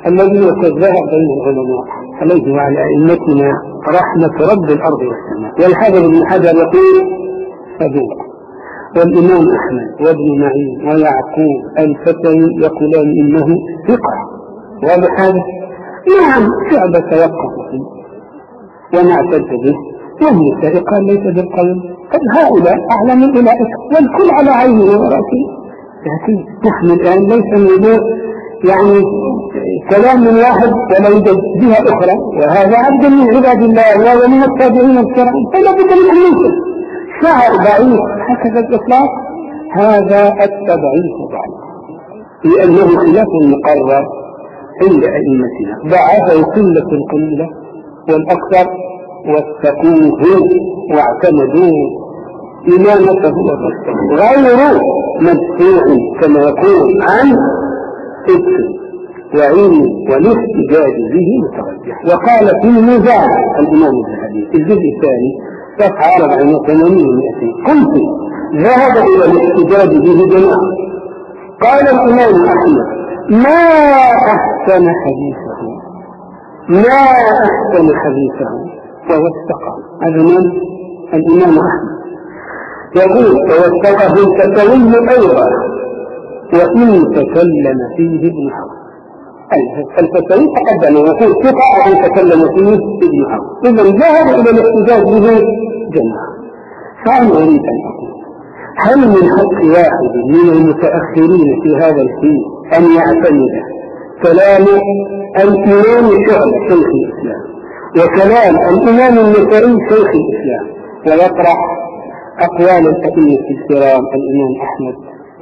الذي يتذاهب بين العلماء عليه وعلى أئمتنا رحمة رب الأرض والسماء. والحافظ بن حجر يقول صدوق، والإمام أحمد وابن معين ويعقوب الفتوي يقولان إنه ثقة. وبهذا نعم شعبة توقف فيه وما اعتد به، وموسى قال ليس بالقول. قد هؤلاء أعلم أولئك والكل على عينه ورأسه. لكن نحن الآن ليس موضوع يعني كلام من واحد ولا يوجد جهة أخرى، وهذا عبد من عباد الله ومن التابعين الكرام، فلا بد من أن ينكر شعر ضعيف هكذا الإطلاق، هذا التضعيف ضعيف، لأنه خلاف مقرر عند أئمتنا. ضعفه قلة قليلة والأكثر واتقوه واعتمدوه إمامته وفسره، غير مدفوع كما يقول عن فكر وعلم والاحتجاج به مترجح. وقال في ميزان الإمام الذهبي في الجزء الثاني صفحة أربعمائة وثمانين ومئتين قلت ذهب إلى الاحتجاج به جماعة. قال الإمام أحمد ما أحسن حديثه ما أحسن حديثه ووثقه. هذا من الإمام أحمد يقول ووثقه الفتوي أيضا وإن تكلم فيه ابن حزم. الفتوي تقدم ويقول ثقة أن تكلم فيه ابن حزم. إذا ذهب إلى الاحتجاج به جماعة. فأنا أريد أن أقول هل من حق واحد من المتأخرين في هذا الحين أن يعتمد كلام الإمام شعبة شيخ الإسلام وكلام الإمام النسائي شيخ الإسلام ويطرح أقوال الأئمة الكرام الإمام أحمد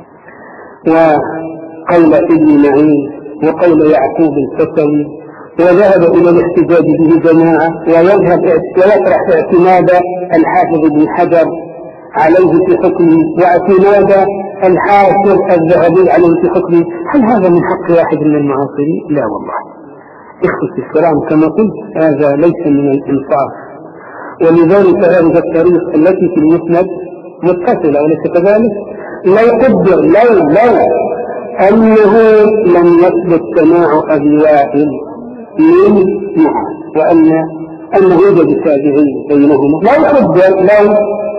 وقول ابن معين وقول يعقوب الفتوي، وذهب إلى الاحتجاج به جماعة، ويذهب ويطرح اعتماد الحافظ ابن حجر عليه في حكمه واعتماد الحافظ الذهبي عليه في حكمه؟ هل هذا من حق واحد من المعاصرين؟ لا والله. اخوتي الكرام كما قلت هذا ليس من الإنصاف، ولذلك هذه الطريق التي في المسند متصلة وليس كذلك. لو قدر لو لو أنه لم يثبت سماع أبي وائل من معاذ وأن أنه يوجد تابعين بينهما، لو قدر لو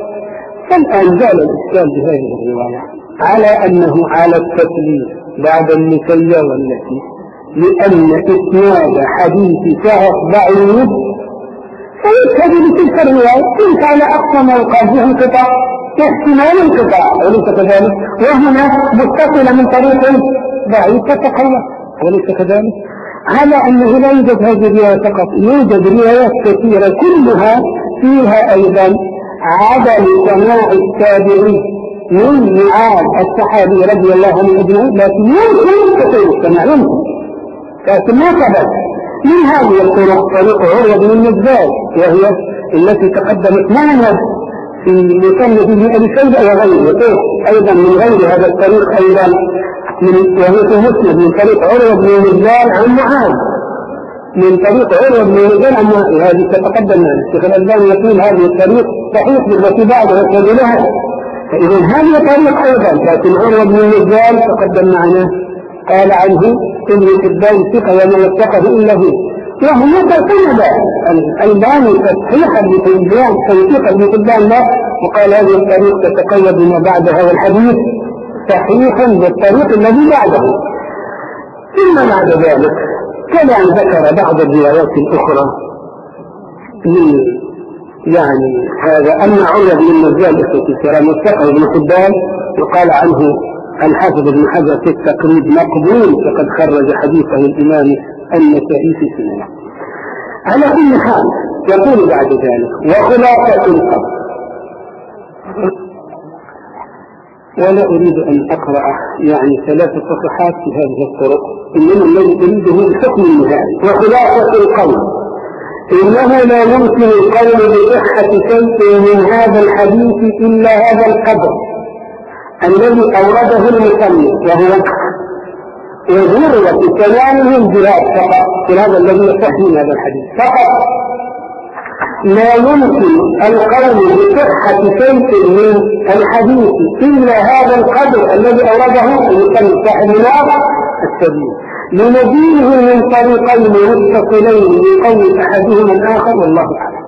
فالآن زال الإشكال بهذه الرواية على أنه على التسليم بعد النسية والتي لأن إسناد حديث شهر ضعيف فيشهد بتلك الرواية إن كان أقصى ما يقال به انقطاع احتمال انقطاع وليس كذلك، وهنا متصلة من طريق ضعيف تتقوى وليس كذلك. على أنه لا يوجد هذه الرواية فقط، يوجد روايات كثيرة كلها فيها أيضا عدم سماع التابعين من معاذ الصحابي رضي الله عنه أجمعين، لكن يمكن تكون السماع يمكن، لكن ما ثبت. من هذه الطرق طريق عروة بن النجار وهي التي تقدمت معنا في مصنف ابن أبي شيبة وغيره، أيضا من غير هذا الطريق أيضا من وهو في مسند من طريق عروة بن النجار عن معاذ من طريق عروة بن النجار عن معاذ. هذه تتقدم معنا. الشيخ الألباني يقول هذه الطريق صحيح بالتي بعدها يتبعها، فإذا هذه طريق أيضا، لكن عروة بن النجار تقدم معنا قال عنه ابن حبان ثقة وما يتقه إلا هو، وهو تعتمد الألباني تصحيحا لحبان توثيقا لحبان له، وقال هذه الطريق تتقوى بما بعدها والحديث صحيحا بالطريق الذي بعده. ثم بعد ذلك كما ذكر بعض الروايات الأخرى من يعني هذا أن عروة بن النجار إخوتي الكرام وثقه ابن حبان وقال عنه الحافظ ابن حجر في التقريب مقبول، فقد خرج حديثه الإمام النسائي في سننه. على كل حال يقول بعد ذلك وخلاصة القول، ولا أريد أن أقرأ يعني ثلاث صفحات في هذه الطرق، إنما الذي أريده الحكم النهائي. وخلاصة القول إنه لا يمكن القول بصحة شيء من هذا الحديث إلا هذا القدر الذي أورده المصنف، وهو وذروة كلامه الجهاد فقط في هذا الذي يصح من هذا الحديث فقط. لا يمكن القول بصحة شيء من الحديث إلا هذا القدر الذي أورده المصنف صاحب النار السبيل، لنبيه من طريقين متصلين بقول أحدهما الآخر والله أعلم.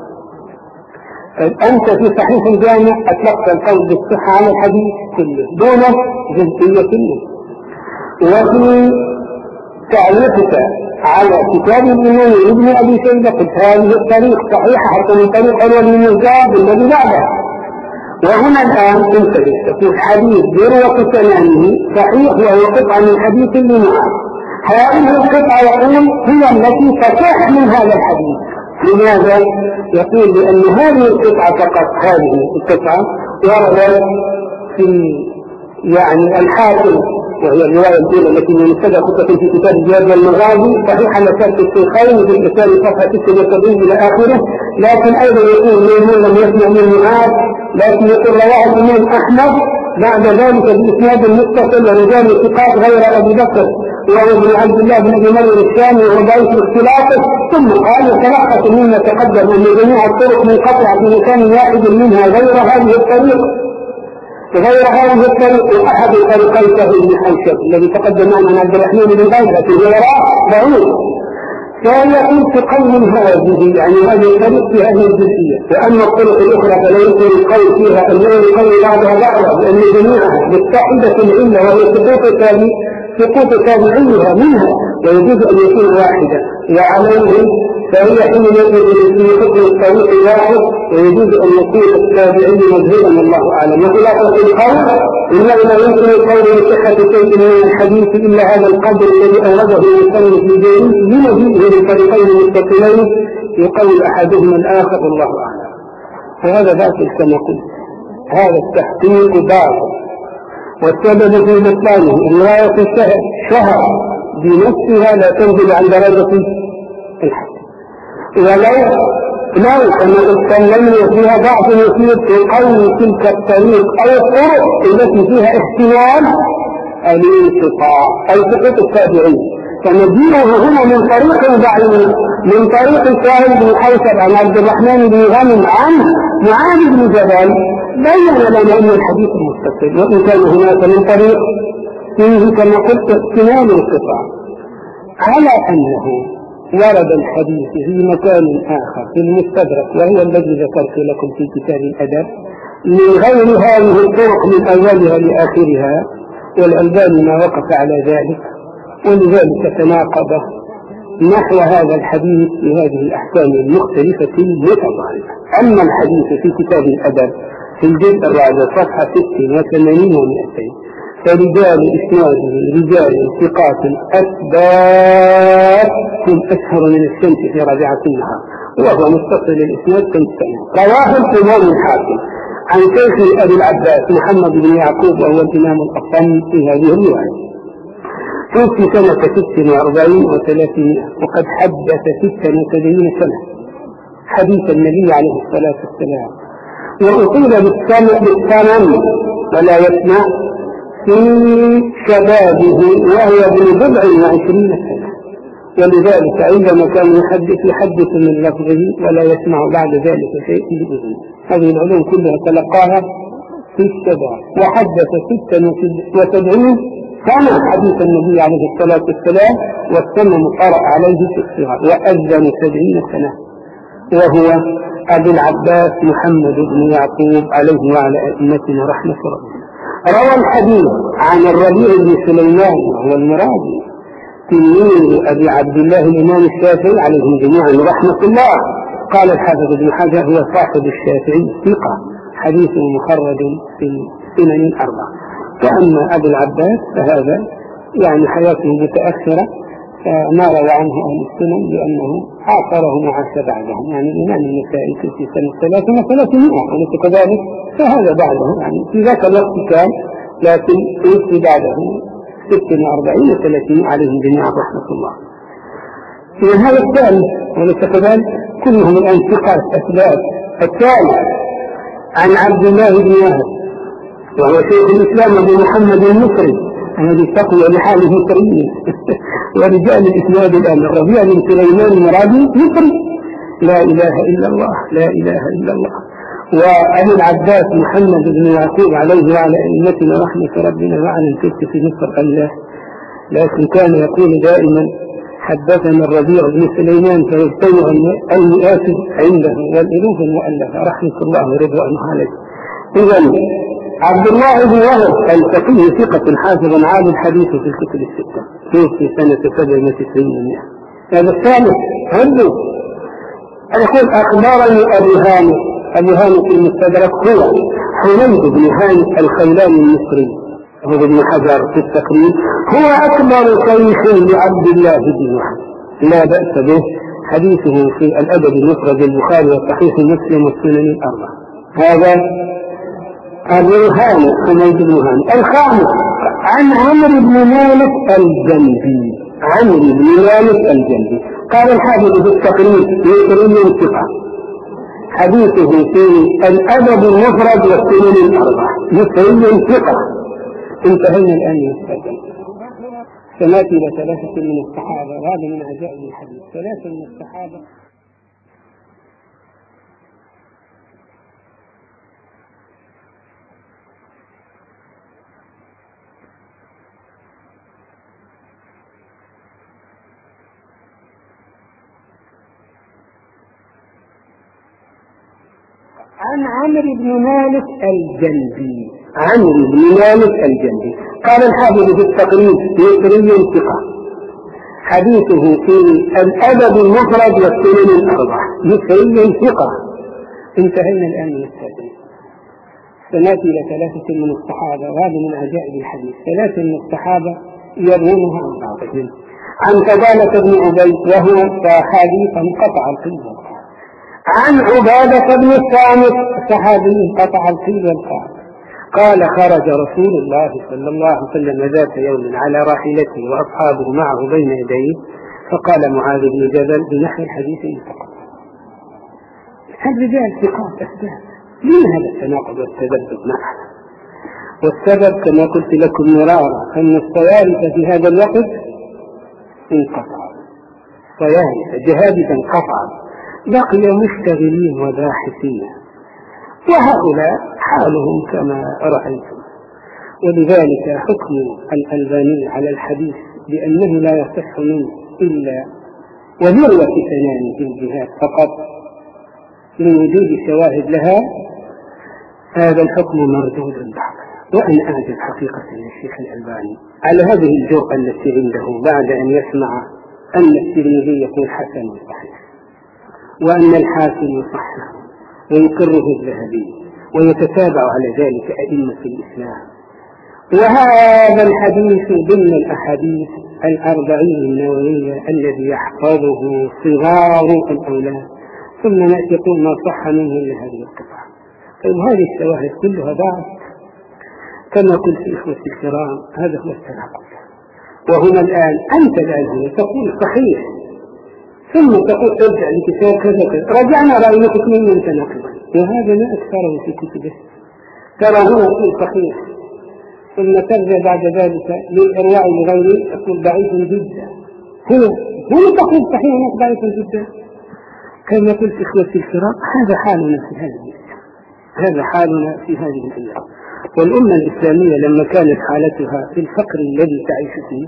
أنت في صحيح الجامع أطلقت القول بالصحة على الحديث كله دون جزئية كله، وفي تعليقك على كتاب الإمام ابن أبي شيبة قلت هذه الطريق صحيحة حتى من طريق أول من الجاب الذي بعده. وهنا الآن انتبه تقول حديث ذروة سنانه صحيح وهو قطعة من حديث ابن معاذ. هذه القطعة يقول هي التي تصح من هذا الحديث. لماذا؟ يقول لأن هذه القطعة فقط هذه القطعة وردت في يعني الحاكم، وهي الرواية الأولى التي من صدقة في كتاب الجهاد والمغازي صحيح على شرط الشيخين في الإسلام صفحة ستة وسبعين إلى آخره. لكن أيضا يقول ميمون لم يسمع من معاذ، لكن يقول رواه الإمام أحمد بعد ذلك بالإسناد المتصل ورجال الثقات غير أبي بكر وهو ابن عبد الله بن أبي مريم الشامي وضعيف الاختلاف. ثم قال يتلخص مما تقدم أن جميع الطرق منقطعة في مكان واحد منها غير هذه الطريق غير هذه الطريق أحد طريقي سهل بن حوشب الذي تقدم معنا عن عبد الرحمن بن غيرة في الوراء بعيد. فيكون تقوم هذه يعني هذه الطريق في هذه الجزئية. وأما الطرق الأخرى فلا يمكن القول فيها أنه يقول بعضها بعضها لأن جميعها متحدة العلة وهي سقوط سقوط تابعيها منها ويجوز أن يكون واحدة وعليه فهي حين يجب في حكم الطريق واحد ويجوز أن يكون التابعي مذهبا الله أعلم. وخلافة القول إنه لا يمكن القول بصحة شيء من الحديث إلا هذا القدر الذي أورده المصنف في جرير لمجيئه بالطريقين المستقلين يقول أحدهما الآخر والله أعلم. وهذا باطل كما قلت، هذا التحقيق باطل. والسبب في بطلانه الرواية الشهر بنفسها لا تنزل عن درجة الحد، ولو لو كما تكلمنا فيها بعض يصير في قول تلك الطريق أو الطرق التي فيها احتمال الانقطاع أو سقوط التابعين. فنجيبه هنا من طريق بعيد من طريق سهل بن حوشب عن عبد الرحمن بن غنم عن معاذ بن جبل بين لنا أن الحديث متصل، وإن كان هناك من طريق فيه كما قلت احتمال الانقطاع، على أنه ورد الحديث في مكان آخر في المستدرك وهو الذي ذكرت لكم في كتاب الأدب من غير هذه الطرق من أولها لآخرها، والألباني ما وقف على ذلك، ولذلك تناقض نحو هذا الحديث في هذه الأحكام المختلفة المتضاربة. أما الحديث في كتاب الأدب في الجزء الرابع صفحة ست وثمانين ومئتين فرجال إسناده رجال ثقات أثبات هم أشهر من الشمس في رابعة النهار، وهو متصل الإسناد كالسنة. رواه الإمام الحاكم عن شيخ أبي العباس محمد بن يعقوب وهو الإمام الأصم في هذه الرواية توفي سنة ست وأربعين وثلاثين، وقد حدث ستا وسبعين سنة حديث النبي عليه الصلاة والسلام، وأصيب بالسمع بالسمع ولا يسمع في شبابه وهو ابن بضع وعشرين سنة، ولذلك عندما كان يحدث يحدث من لفظه ولا يسمع بعد ذلك شيء بإذنه. هذه العلوم كلها تلقاها في الشباب، وحدث ستا وسبعين سنة حديث النبي عليه الصلاة والسلام، والسمم قرأ عليه في الصغر، وأذن سبعين سنة، وهو أبي العباس محمد بن يعقوب عليه وعلى أئمتنا رحمة ربنا. روى الحديث عن الربيع بن سليمان وهو المرادي تلميذ أبي عبد الله الإمام الشافعي عليهم جميعا رحمة الله. قال الحافظ ابن حجر هو صاحب الشافعي ثقة، حديث مخرج في السنن الأربعة. وأما أبي العباس فهذا يعني حياته متأخرة، ما روى عنه أهل السنن لأنه عاصره وعاش بعدهم، يعني الإمام النسائي في سنة ثلاثة وثلاثمائة أليس كذلك؟ فهذا بعده يعني في ذاك الوقت كان، لكن في بعده ست وأربعين وثلاثين عليهم جميعا رحمة الله. إذن هذا الثالث أليس كذلك؟ كلهم الآن ثقات أثبات. الثالث عن عبد الله بن وهب وهو شيخ الإسلام أبو محمد المصري الذي استقوى بحاله مصريين ورجال الإسناد الآن الربيع بن سليمان المرادي مصري، لا إله إلا الله لا إله إلا الله. وأبي العباس محمد بن يعقوب عليه وعلى أئمتنا رحمة ربنا وعلى الكتب في مصر ألا لكن كان يقول دائما حدثنا الربيع بن سليمان فيجتمع المئات عنده والألوف المؤلفة رحمة الله ورضوانه عليه. إذا عبد الله بن وهب الفقيه ثقة حافظ عالم حديث في الكتب الستة توفي سنة سبع وتسعين ومئة. هذا الثالث هدو يقول أخبرني أبو هانئ. أبو هانئ في المستدرك هو حميد بن هانئ الخولاني المصري هو ابن حجر في التقريب هو أكبر شيخ لعبد الله بن وهب لا بأس به. حديثه في الأدب المفرد البخاري وصحيح مسلم والسنن الأربعة. هذا أبو هانئ حميد بن هانئ. الخامس عن عمرو بن مالك الجندي. عمرو بن مالك الجندي قال الحافظ في التقريب يسري ثقة حديثه في الأدب المفرد والسنن الأربعة يسري ثقة. انتهينا الآن من السادة. سنأتي إلى ثلاثة من الصحابة وهذا من عجائب الحديث. ثلاثة من الصحابة عن عمرو بن مالك الجندي. عمرو بن مالك الجندي قال الحافظ في التقريب يسري ثقة حديثه في الأدب المفرد والسنن الأربعة يسري ثقة. انتهينا الآن من السادة. سنأتي إلى ثلاثة من الصحابة وهذا من عجائب الحديث. ثلاثة من الصحابة يروونها عن بعضهم. عن فضالة بن عبيد وهو صحابي انقطع القيل. عن عبادة بن الصامت صحابي انقطع القيل والقال قال خرج رسول الله صلى الله عليه وسلم ذات يوم على راحلته وأصحابه معه بين يديه فقال معاذ بن جبل بنحو الحديث المتقدم. الرجال ثقات أسباب لين هذا التناقض والتذبذب معه. والسبب كما قلت لكم مرارا أن الصيارف في هذا الوقت انقطعوا. صيارف جهادة انقطعوا بقي مشتغلين وباحثين وهؤلاء حالهم كما رأيتم. ولذلك حكم الألباني على الحديث بأنه لا يصح منه إلا وذروة سنانه في الجهاد فقط من وجود شواهد لها هذا الحكم مردود بعض. وأنا أعجب حقيقة الشيخ الألباني على هذه الجرأة التي عنده بعد أن يسمع أن الترمذي يقول حسن صحيح وأن الحاكم يصحح ويقره الذهبي ويتتابع على ذلك أئمة الإسلام. وهذا الحديث ضمن الأحاديث الأربعين النووية الذي يحفظه صغار الأولاد ثم نأتي يقول ما صح منه إلا هذه القطعة. طيب هذه الشواهد كلها ضعف كما قلت إخوتي الكرام. هذا هو التناقض. وهنا الآن أنت الآن تقول صحيح ثم تقول ارجع لكتاب كذا كذا رجعنا رأيك من تناقضا وهذا ما أكثره في كتبه. ترى هنا تقول صحيح ثم ترجع بعد ذلك للإرواء لغيره تقول ضعيف جدا. هنا هنا تقول صحيح هنا ضعيف جدا. كما قلت إخوتي الكرام هذا حالنا في هذه الأيام. هذا حالنا في هذه الأيام. والأمة الإسلامية لما كانت حالتها في الفقر الذي تعيش فيه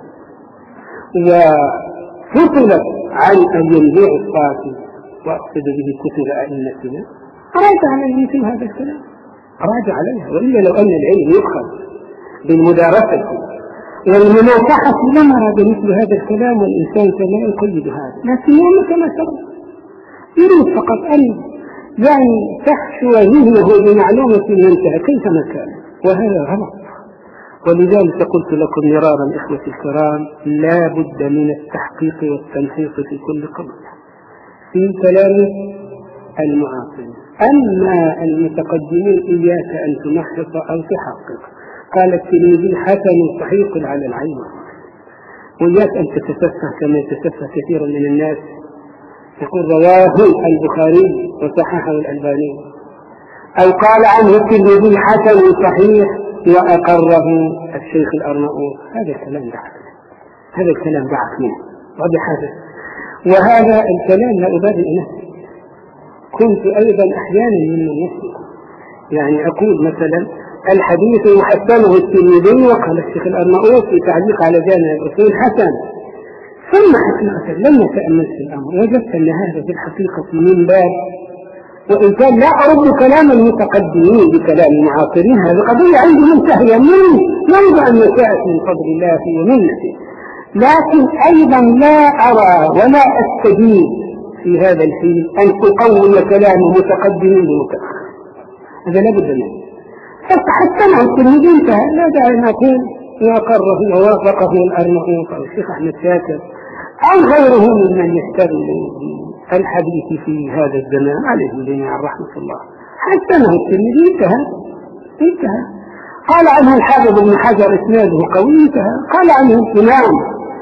وفصلت عن الينبيع الصافي وأقصد به كتب أئمتنا راجع على مثل هذا الكلام راجع عليها. وإلا لو أن العلم يؤخذ بالمدارسة والمناصحة لما راد مثل هذا الكلام والإنسان كما يقيد هذا. لكن يوم كما ترى يريد فقط أن يعني تحشو ذهنه بمعلومة منتهى كيفما كان وهذا غلط. ولذلك قلت لكم مرارا إخوتي الكرام لا بد من التحقيق والتنحيط في كل قضية في كلام المعاصرين. أما المتقدمين إياك أن تنحط أو تحقق. قال الترمذي حسن صحيح على العين وإياك أن تتسفه كما يتسفه كثير من الناس يقول رواه البخاري وصححه الألباني أو قال عنه الترمذي حسن صحيح وأقره الشيخ الأرناؤوط. هذا الكلام ضعف. هذا الكلام ضعف منه وهذا حدث. وهذا الكلام لا أبالي نفسي. كنت أيضا أحيانا ممن يسمع يعني أقول مثلا الحديث وحسنه الترمذي، وقال الشيخ الأرناؤوط في تعليق على جامع الأصول حسن. ثم أثناء لما تأملت الأمر وجدت أن هذا في الحقيقة من باب، وإن كان لا أرد كلام المتقدمين بكلام المعاصرين، هذه قضية عندي منتهية مني منذ أن نشأت من فضل الله في ومنته، لكن أيضا لا أرى ولا أستجيب في هذا الحين أن أقوي كلام متقدمين بمتأخر، هذا لا بد منه. حتى مع التلميذ انتهى، لا داعي أن أقول وأقره ووافقه الأرناؤوط أو الشيخ أحمد شاكر أو غيره ممن يشتغل الحديث في هذا الزمان عليهم جميعا رحمة الله. حتى مع التلميذ انتهى انتهى قال عنه الحافظ ابن حجر إسناده قوي، انتهى. قال عنه الإمام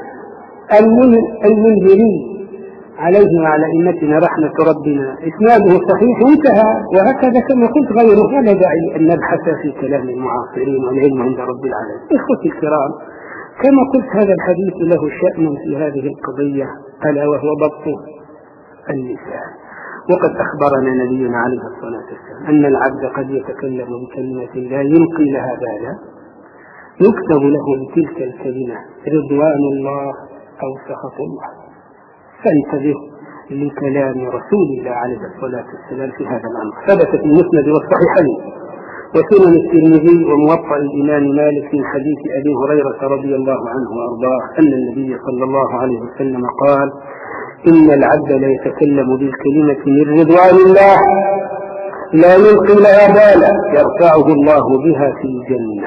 المنذري عليه وعلى أئمتنا رحمة ربنا إسناده صحيح، انتهى. وهكذا كما قلت غيره، ولا داعي أن نبحث في كلام المعاصرين والعلم عند رب العالمين. إخوتي الكرام، كما قلت هذا الحديث له شأن في هذه القضية، ألا وهو ضبط اللسان. وقد أخبرنا نبينا عليه الصلاة والسلام أن العبد قد يتكلم بكلمة لا يلقي لها بالا يكتب له بتلك الكلمة رضوان الله أو سخط الله. فانتبه لكلام رسول الله عليه الصلاة والسلام في هذا الأمر. ثبت في المسند والصحيحين وسنن الترمذي وموطأ الإمام مالك من حديث أبي هريرة رضي الله عنه وأرضاه أن النبي صلى الله عليه وسلم قال: إن العبد لا يتكلم بالكلمة من رضوان الله لا يلقي لها بالا يرفعه الله بها في الجنة،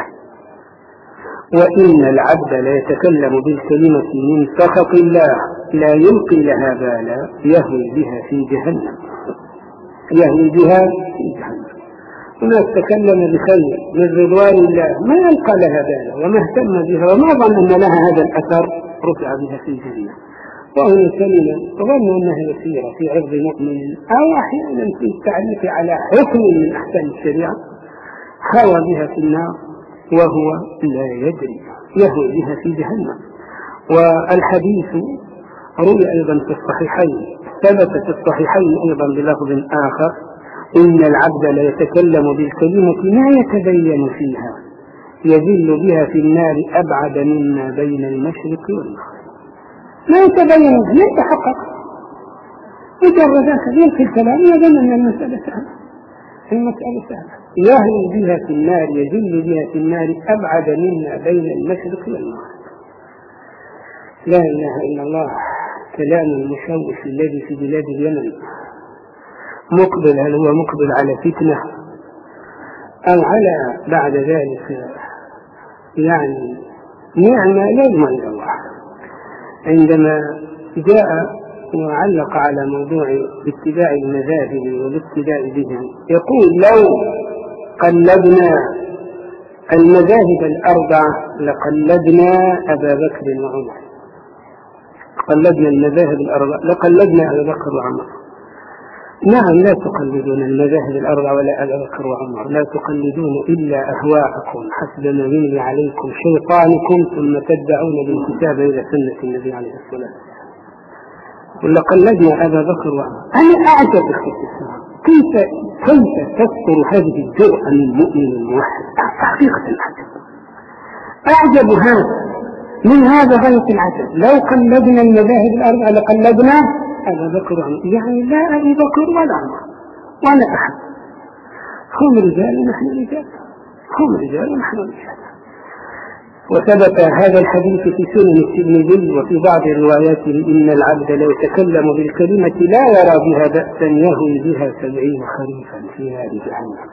وإن العبد لا يتكلم بالكلمة من سخط الله لا يلقي لها بالا يهوي بها في جهنم يهوي بها في جهنم. هنا تكلم بخير من رضوان الله ما يلقى لها بالا وما اهتم بها وما ظن أن لها هذا الأثر رفع بها في الجنة. وهنا كلمة ظن أنها يسيرة في عرض مؤمن أو أحيانا في التعليق على حكم من أحكام الشريعة هوى بها في النار وهو لا يدري يهوي بها في جهنم. والحديث روي أيضا في الصحيحين، ثبت في الصحيحين أيضا بلفظ آخر: إن العبد لا يتكلم بالكلمة ما يتبين فيها يذل بها في النار أبعد مما بين المشرق والمغرب. ما يتبين لا يتحقق مجرد يلقي الكلام يظن أن المسألة سهلة المسألة سهلة يهوي بها في النار يذل بها في النار أبعد مما بين المشرق والمغرب. لا إله إلا الله. كلام المشوش الذي في بلاد اليمن مقبل، هل هو مقبل على فتنة أو على بعد ذلك يعني نعمة لا يضمن إلى الله؟ عندما جاء وعلق على موضوع اتباع المذاهب والاقتداء بهم يقول: لو قلدنا المذاهب الأربعة لقلدنا أبا بكر وعمر. قلدنا المذاهب الأربعة لقلدنا أبا بكر وعمر. نعم، لا تقلدون المذاهب الأربعة ولا أبا بكر وعمر، لا تقلدون إلا أهواءكم حسب ما يملي عليكم شيطانكم ثم تدعون بالكتاب إلى سنة النبي عليه الصلاة والسلام. ولا قلدنا أبا بكر وعمر. أنا أعجب كيف كيف تذكر هذه الجرأة من المؤمن الموحد؟ حقيقة العجب، أعجب هذا من هذا غاية العجب. لو قلدنا المذاهب الأربعة لقلدنا أبا بكر وعمر، يعني لا أبي بكر ولا عمر ولا أحد. هم رجال ونحن رجال، هم رجال ونحن رجال. وثبت هذا الحديث في سنن الترمذي وفي بعض رواياته: إن العبد لا يتكلم بالكلمة لا يرى بها بأسا يهوي بها سبعين خريفا في نار جهنم.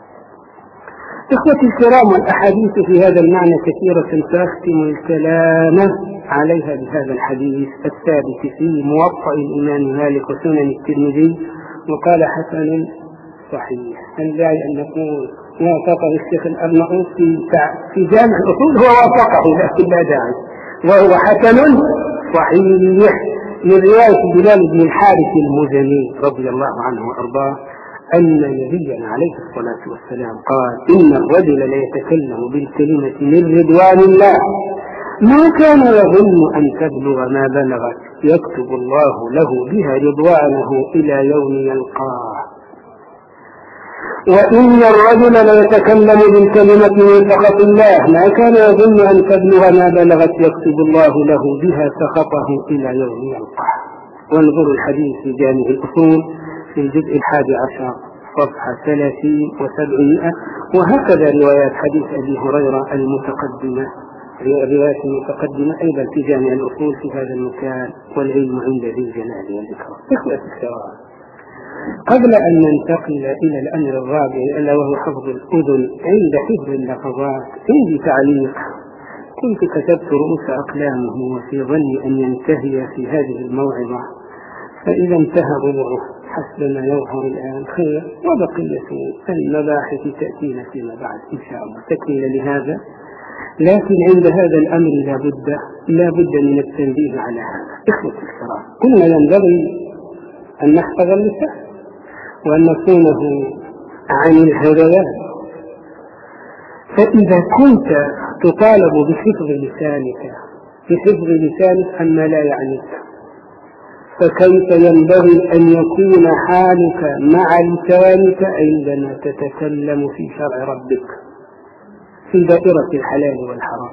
إخوتي الكرام، الأحاديث في هذا المعنى كثيرة، سأختم الكلام عليها بهذا الحديث الثابت في موطأ الإمام مالك وسنن الترمذي وقال: حسن صحيح. الداعي أن نقول وافقه الشيخ الأرناؤوط في في جامع الأصول، هو وافقه لكن لا داعي، وهو حسن صحيح من رواية بلال بن الحارث المزني رضي الله عنه وأرضاه أن نبينا عليه الصلاة والسلام قال: إن الرجل لا يتكلم بالكلمة من رضوان الله ما كان يظن أن تبلغ ما بلغت يكتب الله له بها رضوانه إلى يوم يلقاه. وإن الرجل ليتكلم بالكلمة من سخط الله ما كان يظن أن تبلغ ما بلغت يكتب الله له بها سخطه إلى يوم يلقاه. وانظروا الحديث في جامع الأصول في الجزء الحادي عشر صفحة ثلاثين وسبعمائة. وهكذا روايات حديث أبي هريرة المتقدمة روايات المتقدمة أيضا في جامع الأصول في هذا المكان. والعلم عند ذي الجلال والإكرام. إخوة الكرام، قبل أن ننتقل إلى الأمر الرابع ألا وهو حفظ الأذن عند حفظ اللفظات عندي تعليق. كنت كتبت رؤوس أقلامه وفي ظني أن ينتهي في هذه الموعظة، فإذا انتهى ربعه حسب ما يظهر الآن خير، وبقية المباحث تأتينا فيما بعد إن شاء الله تكمل لهذا. لكن عند هذا الأمر لا بد لا بد من التنبيه على هذا. إخوة الكرام، كنا ينبغي أن نحفظ اللسان وأن نصونه عن الهذيان. فإذا كنت تطالب بحفظ لسانك بحفظ لسانك عما لا يعنيك، فكيف ينبغي أن يكون حالك مع لسانك عندما تتكلم في شرع ربك في دائرة الحلال والحرام؟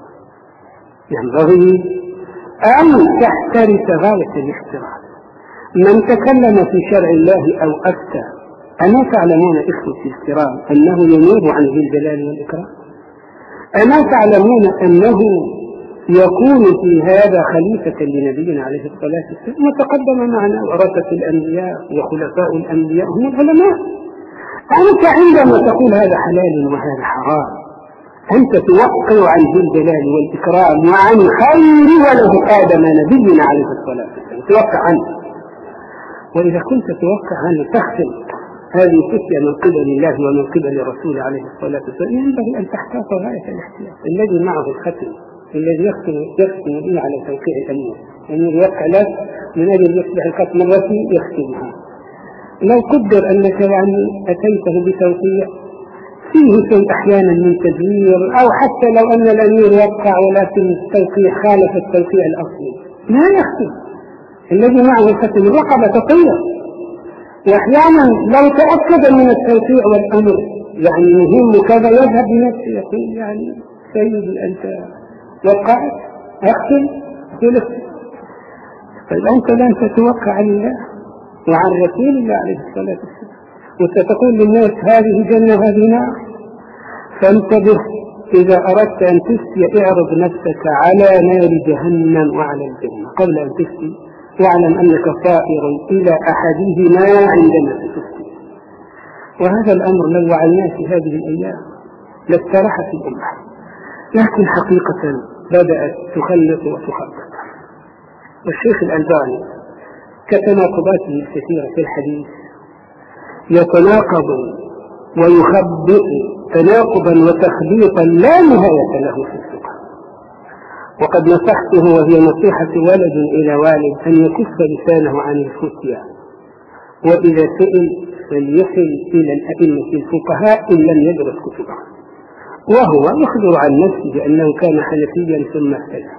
ينبغي أن تحترس غاية الاحتراس. من تكلم في شرع الله أو أفتى، أما تعلمون إخوتي الكرام أنه ينوب عن ذي الجلال والإكرام؟ أما تعلمون أنه يكون في هذا خليفة لنبينا عليه الصلاة والسلام؟ وتقدم معنا ورثة الأنبياء وخلفاء الأنبياء هم العلماء. أنت عندما تقول هذا حلال وهذا حرام أنت توقع عن ذي الجلال والإكرام وعن خير وله آدم نبينا عليه الصلاة والسلام، توقع عنه. وإذا كنت توقع عنه تختم هذه الفتية من قبل الله ومن قبل رسوله عليه الصلاة والسلام، ينبغي أن تحتاط غاية الاحتياط. الذي معه الختم الذي يختم يختم به على توقيع الأمور، يعني يوقع لك من أجل يصبح الختم الرسمي يختمها. لو قدر أنك يعني أتيته بتوقيع فيه شيء أحيانا من تدوير، أو حتى لو أن الأمير وقع ولكن التوقيع خالف التوقيع الأصلي لا يختم. الذي معه الختم الرقبة تطير. وأحيانا لو تأكد من التوقيع والأمر يعني مهم كذا يذهب بنفسه يقول يعني سيدي أنت وقعت أختم ثلث. طيب أنت لن تتوقع عن الله وعن رسول الله عليه الصلاة والسلام وستقول للناس هذه جنة وهذه نار. فانتبه إذا أردت أن تفتي اعرض نفسك على نار جهنم وعلى الجنة قبل أن تفتي، واعلم أنك صائر إلى أحدهما عندما تفتي. وهذا الأمر لو وعيناه في هذه الأيام لاستراحت الأمة، لكن حقيقة بدأت تخلط وتخطط. والشيخ الألباني كتناقضاته الكثيرة في الحديث يتناقض ويخبط تناقضا وتخبيطا لا نهاية له في الفقه. وقد نصحته وهي نصيحة ولد إلى والد أن يكف لسانه عن الفتيا، وإذا سئل فليصل إلى الأئمة الفقهاء إن لم يدرس كتبهم. وهو يخبر عن نفسه بأنه كان حنفيا ثم اهتدى.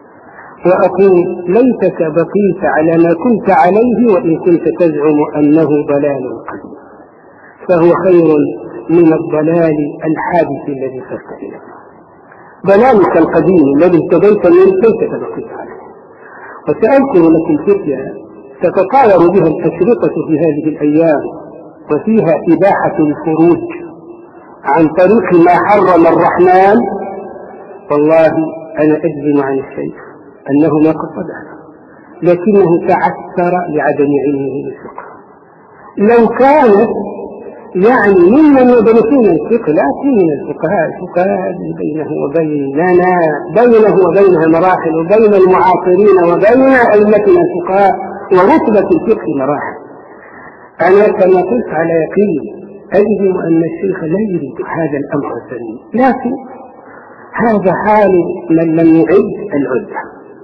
وأقول ليتك بقيت على ما كنت عليه وإن كنت تزعم أنه ضلال قديم، فهو خير من الضلال الحادث الذي صرت إليه. ضلالك القديم الذي ابتديت منه ليتك بقيت عليه. وسأذكر لكم فتية تتطاير بها الأشرطة في هذه الأيام وفيها إباحة الخروج عن طريق ما حرم الرحمن. والله أنا أجزم عن الشيخ أنه ما قصده، لكنه تعثر لعدم علمه بالفقه. لو كانت يعني ممن يدرسون الفقه لا من الفقهاء الفقهاء بينه وبيننا بينه وبينها مراحل، وبين المعاصرين وبين أئمتنا الفقهاء ورتبة الفقه مراحل. أنا كما قلت على يقين أجزم أن الشيخ لا يريد هذا الأمر السليم، لكن هذا حال من لم يعد العدة.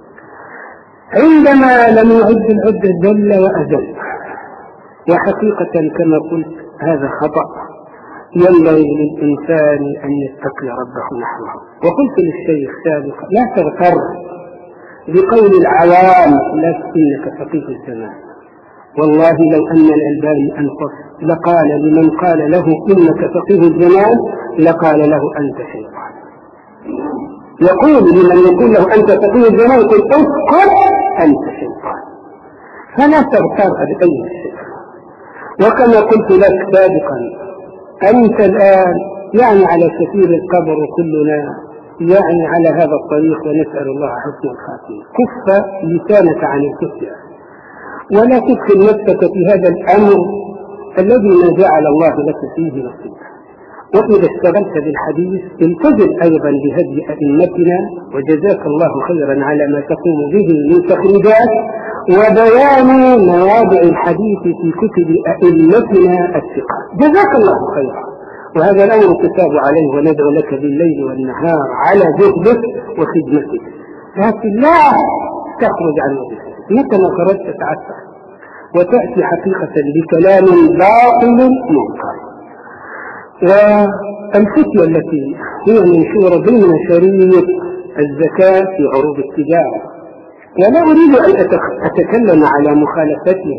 عندما لم يعد العدة دل وأدل. وحقيقة كما قلت هذا خطأ ينبغي للإنسان أن يتقي ربه نحوه. وقلت للشيخ سابقا لا تغتر بقول العوام لا إنك فقيه الزمان. والله لو أن الألباني أنصف لقال لمن قال له إنك فقيه الزمان لقال له أنت شيطان. يقول لمن يقول له أنت فقيه الزمان يقول اسكت أنت شيطان. فلا تغتر بأي شيء. وكما قلت لك سابقا أنت الآن يعني على سفير القبر وكلنا يعني على هذا الطريق، ونسأل الله حسن الخاتمة. كف لسانك عن الكفر ولا تدخل نفسك في هذا الأمر الذي ما جعل الله لك فيه نصيبا. وإذا اشتغلت بالحديث التزم أيضا بهدي أئمتنا، وجزاك الله خيرا على ما تقوم به من تخريجات وبيان مواضع الحديث في كتب أئمتنا الثقات، جزاك الله خيرا. وهذا الأمر تتاب عليه، وندعو لك بالليل والنهار على جهدك وخدمتك، لكن لا تخرج عن وظيفتك. متى ما خرجت تعسف وتأتي حقيقة بكلام باطل منكر. والفتية التي هي منشورة ضمن شريط الزكاة في عروض التجارة، ولا أريد أن أتكلم على مخالفته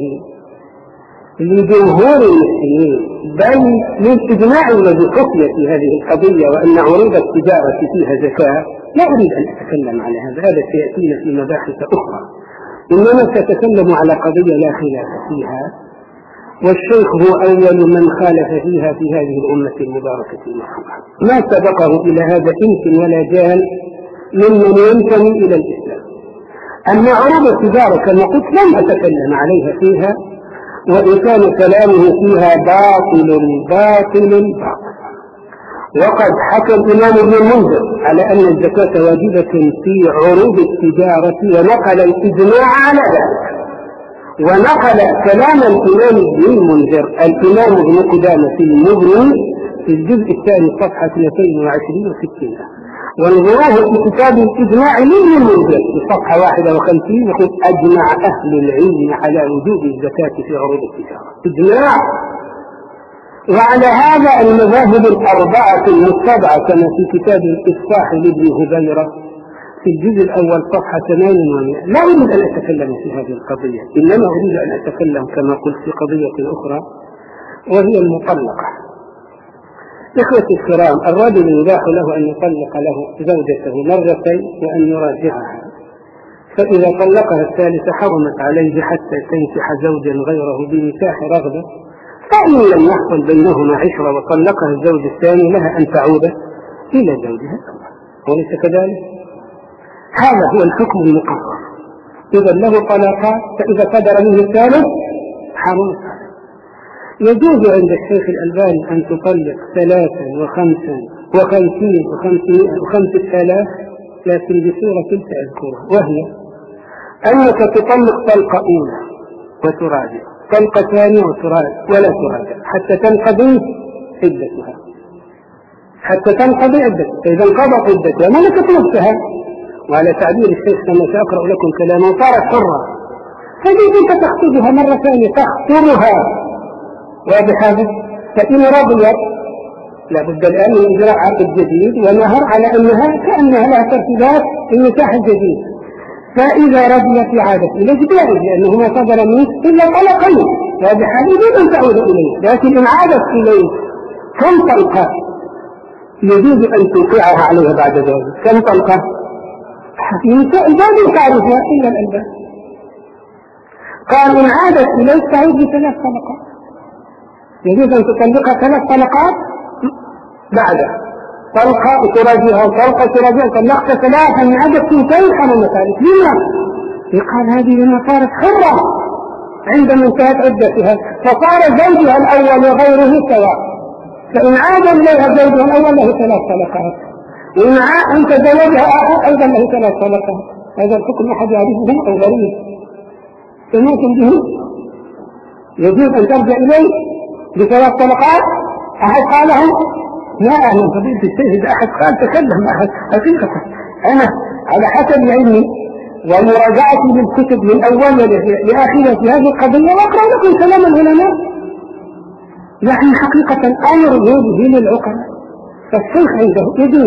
لجمهور المسلمين، بل للإجماع الذي حكي في هذه القضية وأن عروض التجارة فيها زكاة. لا أريد أن أتكلم على هذا، هذا سيأتينا في مباحث أخرى، إنما سأتكلم على قضية لا خلاف فيها، والشيخ هو أول من خالف فيها في هذه الأمة المباركة المحمودة. ما سبقه إلى هذا إنس ولا جان ممن ينتمي إلى الإسلام. أما عروض التجارة كما قلت لم أتكلم عليها فيها، وإن كان كلامه فيها باطل باطل باطل. وقد حكى الإمام ابن المنذر على أن الزكاة واجبة في عروض التجارة، ونقل الإجماع على ذلك، ونقل كلام الإمام ابن المنذر الإمام ابن قدامة في المغني في الجزء الثاني صفحة اثنين وعشرين وستين، وانظروه في كتاب الإجماع لابن المنذر في صفحة واحد وخمسين يقول أجمع أهل العلم على وجوب الزكاة في عروض التجارة، إجماع. وعلى هذا المذاهب الأربعة المتبعة كما في كتاب الإصلاح لابن هبيرة في الجزء الأول صفحة ثمانين ومئة. لا أريد أن أتكلم في هذه القضية، إنما أريد أن أتكلم كما قلت في قضية أخرى وهي المطلقة. إخوتي الكرام، الرجل يباح له أن يطلق له زوجته مرتين وأن يراجعها، فإذا طلقها الثالثة حرمت عليه حتى تنكح زوجا غيره بنكاح رغبة، فإن لم يحصل بينهما عشرة وطلقها الزوج الثاني لها أن تعود إلى زوجها الأول، وليس كذلك؟ هذا هو الحكم المقرر. إذا له طلاقات، فإذا قدر منه الثالث حرمت. يجوز عند الشيخ الألباني أن تطلق ثلاثا وخمسا وخمسين وخمسين وخمسة آلاف، لكن بصورة تلك أذكرها، وهي أنك تطلق طلقة أولى وتراجع، طلقة ثانية وتراجع ولا تراجع حتى تنقضي عدتها، حتى تنقضي عدتها. إذا انقضت عدتها ملكت نفسها، وعلى تعبير الشيخ كما سأقرأ لكم كلامه صارت حرة، فجيب أنت تخطبها مرة ثانية تخطبها، واضح هذا؟ فإن رضيت لابد الآن من إجراء عقد جديد ونهر على أنها كأنها لها ترتيبات النكاح الجديد، فإذا رضيت عادت إلى جدائه لأنه ما صدر منه إلا طلقين، واضح هذا؟ يجوز أن تعود إليه، لكن إن عادت إليه كم طلقة يجوز أن توقعها عليها بعد ذلك؟ كم طلقة؟ الباب تعرفها إلا الألباب. قال إن عادت إليه تعود بثلاث طلقات، يجوز أن تطلقها ثلاث طلقات بعد طلقة تراجعها، طلقة تراجعها، طلقت ثلاثا من عدد سنتين حرم ثالث. لما؟ يقال هذه لما صارت حرة عندما انتهت عدتها، فصار زوجها الأول وغيره سواء، فإن عاد إليها زوجها الأول له ثلاث طلقات، وإن أنت زوجها آخر أيضا له ثلاث طلقات. هذا الحكم أحد يعرفه أو غريب سمعتم به؟ يجوز أن ترجع إليه بثلاث طلقات؟ أحد قاله؟ لا أهلا فضيلة الشيخ، إذا أحد قال تكلم أحد حقيقة. أنا على حسب علمي ومراجعتي للكتب من أولها لآخرها في هذه القضية، وأقرأ لكم كلام العلماء، يعني حقيقة أمر يذهل العقلاء، فالشيخ عنده يجوز.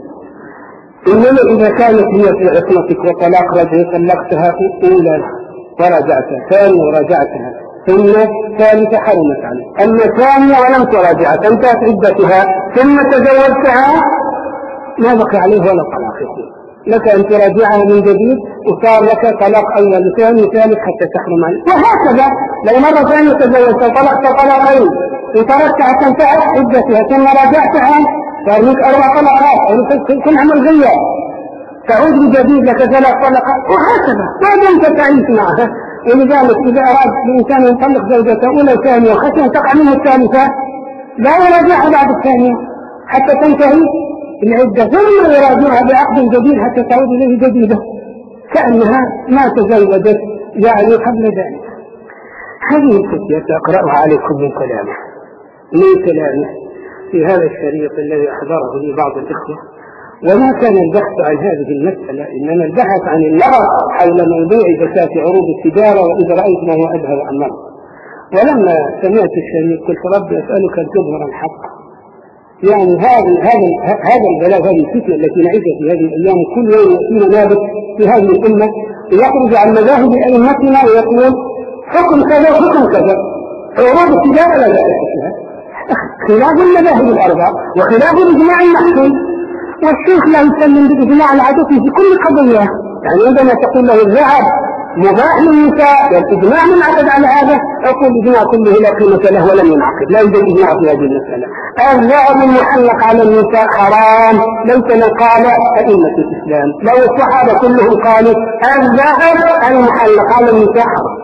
إنما إذا كانت هي في عصمتك وطلاق رجل طلقتها أولى وراجعتها، ثاني وراجعتها، ثم ثالثة حرمت عليه، أما ثانية ولم تراجعها تنتهت عدتها ثم تزوجتها ما بقي عليه ولا طلاق يقول لك أن تراجعها من جديد وصار لك طلاق أول وثاني وثالث حتى تحرم عليه. وهكذا لو مرة ثانية تزوجت طلقت طلاقين وتركتها تنتهت عدتها ثم راجعتها صار لك أربع طلقات كل عمل غير تعود بجديد لك ثلاث طلقات وهكذا ما دمت تعيش معها. ولذلك إذا أراد الإنسان يطلق زوجته أولى وثانية وخشية تقع منه الثالثة لا يراجعها بعد الثانية حتى تنتهي العدة ثم يراجعها بعقد جديد حتى تعود إليه جديدة كأنها ما تزوجت يعني قبل ذلك. هذه الفتية أقرأها عليكم من كلامه من كلامه في هذا الشريط الذي أحضره لي بعض الإخوة. وما كان البحث عن هذه المسألة إنما البحث عن اللغط حول موضوع زكاة عروض التجارة وإذا رأيت ما هو أذهب عن مرض. ولما سمعت الشريط قلت ربي أسألك أن تظهر الحق. يعني هذا هذا هذا البلاء هذه الفتنة التي نعيشها في هذه الأيام كل يوم يأتينا نابت في هذه الأمة يخرج عن مذاهب أئمتنا ويقول حكم كذا حكم كذا عروض التجارة لا بأس فيها خلاف المذاهب الأربع وخلاف الإجماع المحكوم. والشيخ لا يسلم بالإجماع العدوي في كل قضية. يعني عندما تقول له الذهب مباح للنساء والإجماع منعقد على هذا أقول الإجماع كله لا قيمة له ولم ينعقد لا يوجد إجماع في هذه المسألة. الذهب المحلق على النساء حرام ليس من قال أئمة الإسلام لو الصحابة كلهم قالوا الذهب المحلق على النساء حرام.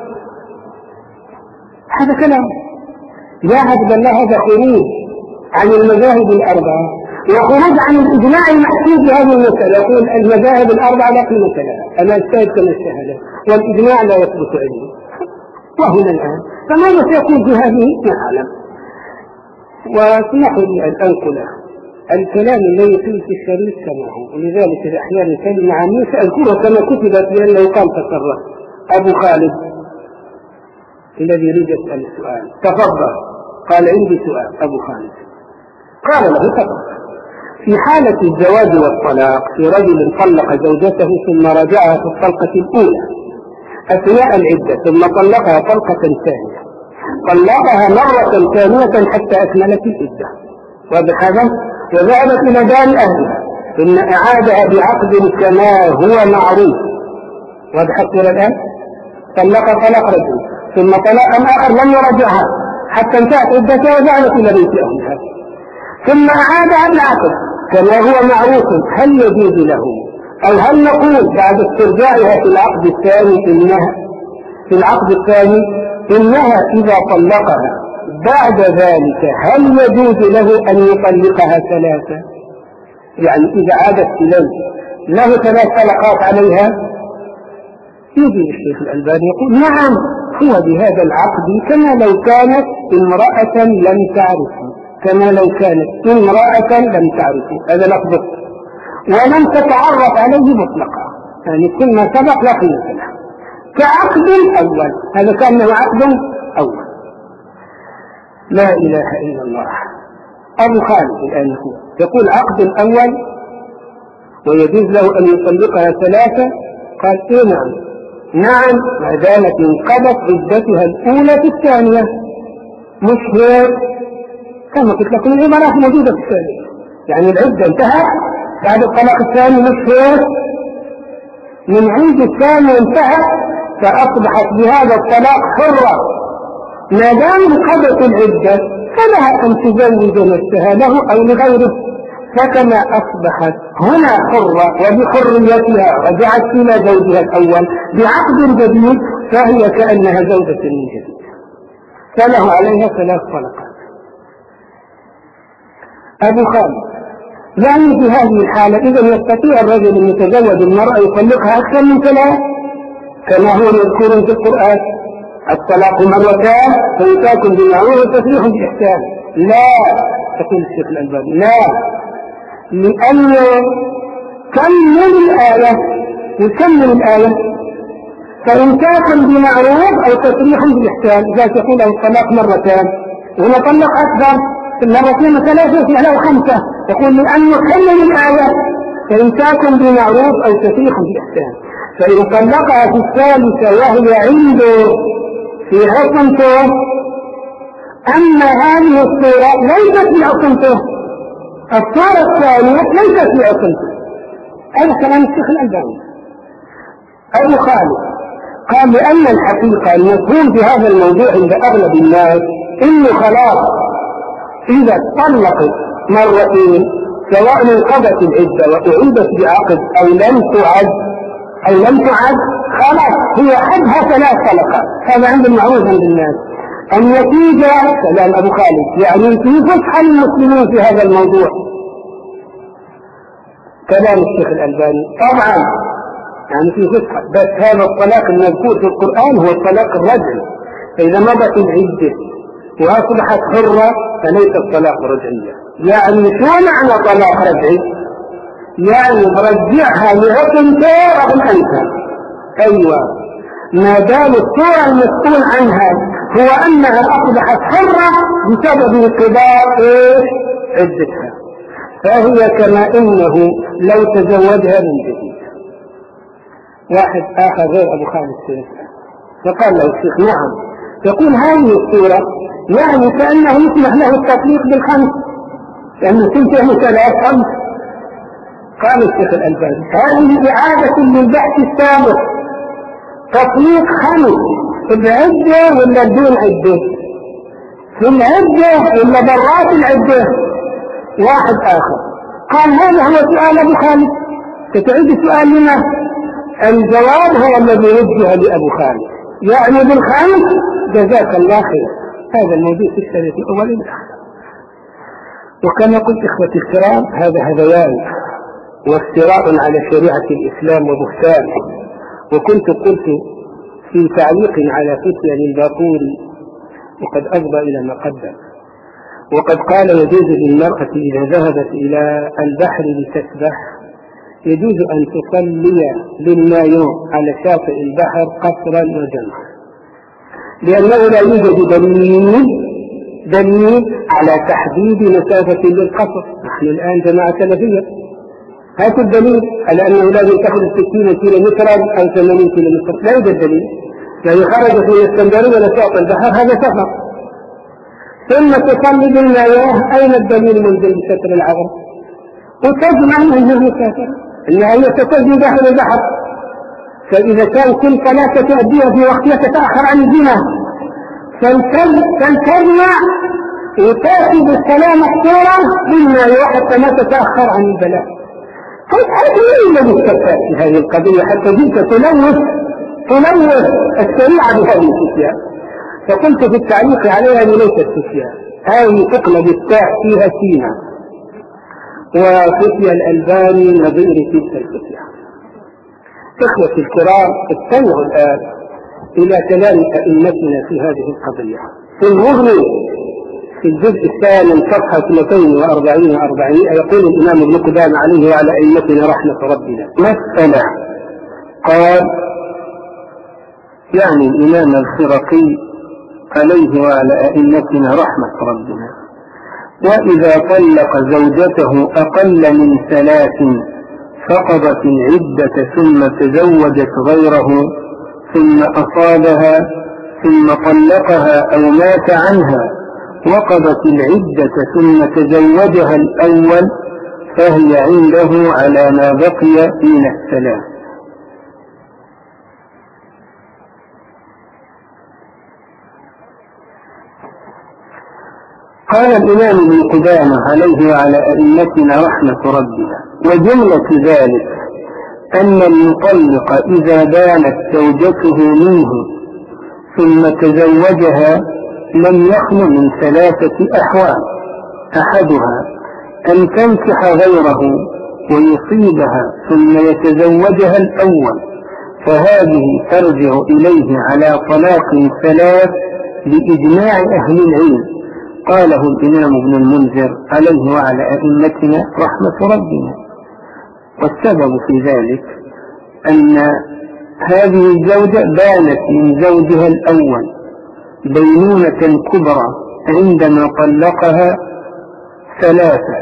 هذا كلام ذهب بل هذا خروج عن المذاهب الأربعة وخروج عن الإجماع المحكوم في هذه المسألة. يقول المذاهب الأربعة لا قيمة لها أما السائد كما الشهادة والإجماع لا يثبت عليه. وهنا الآن فماذا سيكون في هذه نعلم. واسمحوا لي أن أنقل الكلام الذي فيه في الشريط كما هو ولذلك أحيانا كلمة عامة سأذكرها كما كتبت لأنه قال تصرف أبو خالد الذي يريد يسأل السؤال تفضل. قال عندي سؤال أبو خالد قال له تفضل. في حالة الزواج والطلاق في رجل طلق زوجته ثم رجعها في الطلقة الأولى أثناء العدة ثم طلقها طلقة ثانية طلقها مرة ثانية حتى أكملت العدة وبهذا وذهبت إلى دار أهلها ثم أعادها بعقد كما هو معروف وضحت إلى الآن طلق طلاق رجل ثم طلق آخر لم يرجعها حتى انتهت عدتها وذهبت إلى بيت أهلها ثم أعادها بالعقد كما هو معروف. هل يجوز له أو هل نقول بعد استرجاعها في العقد الثاني إنها في العقد الثاني إنها إذا طلقها بعد ذلك هل يجوز له أن يطلقها ثلاثة؟ يعني إذا عادت إليه له ثلاث طلقات عليها يجي الشيخ الألباني يقول نعم هو بهذا العقد كما لو كانت امرأة لم تعرفه كما لو كانت امرأة لم تعرفه هذا لفظ ولم تتعرف عليه مطلقا يعني كل ما سبق لا قيمة له كعقد أول. هذا كأنه عقد أول. لا إله إلا الله. أبو خالد الآن هو يقول عقد أول ويجوز له أن يطلقها ثلاثة. قال إيه نعم نعم ما دامت انقضت عدتها الأولى في الثانية مش هيك كما قلت لكم العبارات موجودة في الثانية يعني العدة انتهت بعد الطلاق الثاني مش هيك من عند الثاني انتهت فأصبحت بهذا الطلاق حرة ما دام انقضت العدة فلها أن تزوج نفسها له أو لغيره فكما أصبحت هنا حرة وبحريتها رجعت إلى زوجها الأول بعقد جديد فهي كأنها زوجة من جديد فله عليها ثلاث طلقات. أبو خالد يعني في هذه الحالة إذا يستطيع الرجل أن يتزوج المرأة يطلقها أكثر من ثلاث كما هو مذكور في القرآن الطلاق مرتان فإمساك بالمعروف وتسريح بإحسان. لا تقول الشيخ الألباني لا لأن كمل الآية وكمل الآية فإمساك بمعروف أو تسريح بإحسان إذا تقول له الطلاق مرتان وهنا طلق أكثر مرتين وثلاثة له خمسة يقول لأنه كمل الآية فإمساك بمعروف أو تسريح بإحسان. فإن طلقها في الثالثة وهي عنده في عصمته، أما هذه الصورة ليست في عصمته، الصورة الثانية ليست في عصمته. هذا كلام الشيخ الألباني. أبو خالد قال لأن الحقيقة المفهوم في هذا الموضوع عند أغلب الناس إنه خلاص إذا طلقت مرتين سواء انقضت العدة وأعيدت بعقد أو لم تعد أو لم تعد خلاص هي حدها ثلاث طلقات. هذا عند المعروف عند الناس. النتيجة كلام أبو خالد يعني في فسحة للمسلمين في هذا الموضوع. كلام الشيخ الألباني طبعا يعني في فسحة، بس هذا الطلاق المذكور في القرآن هو الطلاق الرجعي، فإذا مضت العدة وأصبحت حرة فليس الطلاق رجعية. يعني شو معنى طلاق رجعي؟ يعني برجعها لعقلتها رغم أنثى. أيوة، ما دام الصورة المسؤول عنها هو أنها أصبحت حرة بسبب انقضاء إيش؟ عدتها، فهي كما إنه لو تزوجها من جديد. واحد آخر غير أبو خالد سيسأل فقال له الشيخ نعم، يقول هذه الصورة يعني كأنه يسمح له التطليق بالخمس، لأنه تنتهي ثلاث خمس. قال الشيخ الألباني هذه إعادة للبحث السابق، تطليق خمس في العدة ولا بدون عدة، في العدة ولا برات العدة. واحد آخر قال هذا هو سؤال أبو خالد، ستعيد السؤال لنا؟ الجواب هو الذي وجه لأبو خالد، يعني بالخمس جزاك الله خير. هذا الموضوع في الشريط الأول والآخر. وكما قلت إخوتي الكرام هذا هذيان وافتراء على شريعة الإسلام وبهتان. وكنت قلت في تعليق على فتية للباقوري وقد أفضى إلى ما قدم، وقد قال يجوز للمرأة إذا ذهبت إلى البحر لتسبح يجوز أن تصلي بالمايو على شاطئ البحر قصرا وجمعا، لأنه لا يوجد دليل دليل على تحديد مسافة للقصر. نحن الآن جماعة سلفية، هاتوا الدليل على أنه لازم تأخذ ستين كيلو مترا أو ثمانين كيلو متر، لا يوجد دليل. يعني خرجت من الاسكندرية لشاطئ البحر هذا سفر. ثم تصلي بالمايوه، أين الدليل من ذي ستر العظم؟ وتجمع أنه مسافر، أنها هي ستجري داخل البحر. فإذا كان كل ثلاثة تؤديها في وقتها تتأخر عن الزنا، فلتجمع وتأخذ السلام الصورة بالمايوه حتى ما تتأخر عن البلاء. هذا من الذي استفاد في هذه القضية حتى جئت تلوث تلوث الشريعة بهذه الفتية؟ فقلت في التعليق عليها أنه ليست فتية، هذه تقلب التاء فيها سينا، وفتية الألباني نظير تلك الفتية. إخوتي الكرام استمعوا الآن إلى كلام أئمتنا في هذه القضية. في المغني في الجزء الثامن صفحة مئتين وأربعين وأربعين يقول الإمام ابن قدامة عليه وعلى أئمتنا رحمة ربنا مسألة، قال يعني الإمام الخرقي عليه وعلى أئمتنا رحمة ربنا: وإذا طلق زوجته أقل من ثلاث فقضت العدة ثم تزوجت غيره ثم أصابها ثم طلقها أو مات عنها وقضت العدة ثم تزوجها الأول فهي عنده على ما بقي من الثلاث. قال الإمام ابن قدامة عليه وعلى أئمتنا رحمة ربنا: وجملة ذلك أن المطلق إذا بانت زوجته منه ثم تزوجها لم يخل من ثلاثة أحوال: أحدها أن تنكح غيره ويصيبها ثم يتزوجها الأول، فهذه ترجع إليه على طلاق ثلاث بإجماع أهل العلم. قاله الإمام ابن المنذر عليه وعلى أئمتنا رحمة ربنا. والسبب في ذلك أن هذه الزوجة بانت من زوجها الأول بينونة كبرى عندما طلقها ثلاثة،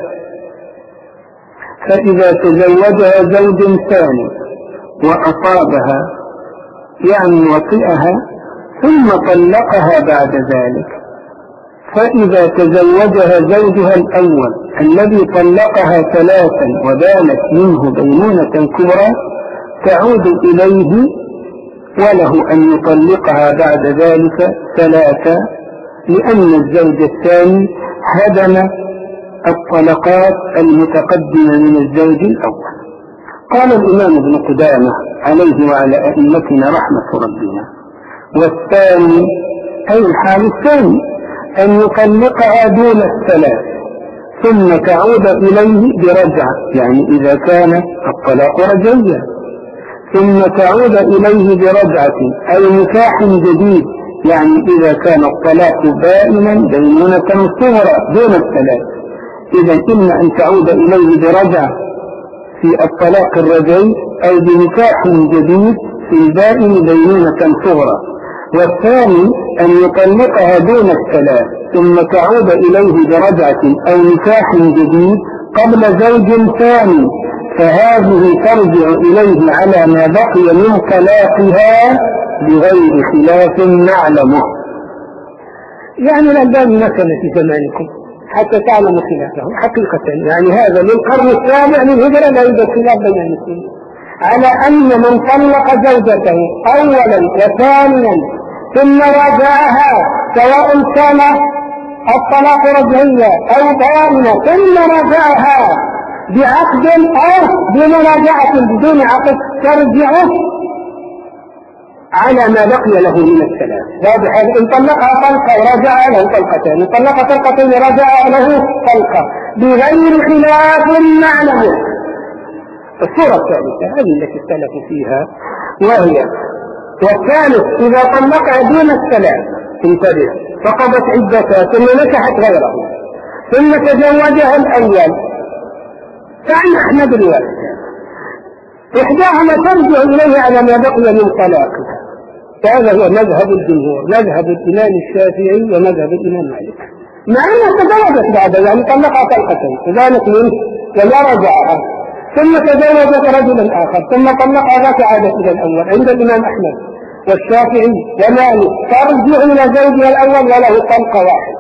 فإذا تزوجها زوج ثاني وأصابها يعني وطئها ثم طلقها بعد ذلك، فإذا تزوجها زوجها الأول الذي طلقها ثلاثا وبانت منه بينونة كبرى تعود إليه وله أن يطلقها بعد ذلك ثلاثة، لأن الزوج الثاني هدم الطلقات المتقدمة من الزوج الأول. قال الإمام ابن قدامة عليه وعلى أئمتنا رحمة ربنا: والثاني أي الحال الثاني أن يطلقها دون الثلاث ثم تعود إليه برجعة، يعني إذا كان الطلاق رجعيا، ثم تعود إليه برجعة أي نكاح جديد، يعني إذا كان الطلاق بائنا بينونة صغرى دون الثلاث. إذا إما أن تعود إليه برجعة في الطلاق الرجعي أو بنكاح جديد في البائن بينونة صغرى. والثاني أن يطلقها دون الثلاث ثم تعود إليه برجعة أو نكاح جديد قبل زوج ثاني، فهذه ترجع إليه على ما بقي من طلاقها بغير خلاف نعلمه. يعني الألبان ما كان في زمانكم حتى تعلموا خلافه حقيقة، يعني هذا من القرن السابع من الهجرة لا يوجد خلاف بين المسلمين على أن من طلق زوجته أولا وثانيا ثم راجعها سواء كان الطلاق رجعيا أو بائنا ثم راجعها بعقد أو بمراجعة بدون عقد ترجعه على ما بقي له من الثلاث. واضح؟ إن طلقها طلقة وراجعها له طلقتين، إن طلق طلقتين وراجعها له طلقة بغير خلاف نعلمه. الصورة الثالثة هذه التي اختلفوا فيها، وهي والثالث إذا طلقها دون الثلاث انتبه فقضت عدتها ثم نكحت غيره ثم تزوجها الأول، فعن أحمد الوالد إحداهما ترجع إليه على ما بقي من طلاقها. هذا هو مذهب الجمهور، مذهب الإمام الشافعي ومذهب الإمام مالك، مع أنها تزوجت بعد يعني طلقها طلقتين فذلك منه ولا رجعها ثم تزوجت رجلا آخر ثم طلقها ذات عادة إلى الأول. عند الإمام أحمد والشافعي ومالك ترجع إلى زوجها الأول وله طلقة واحد،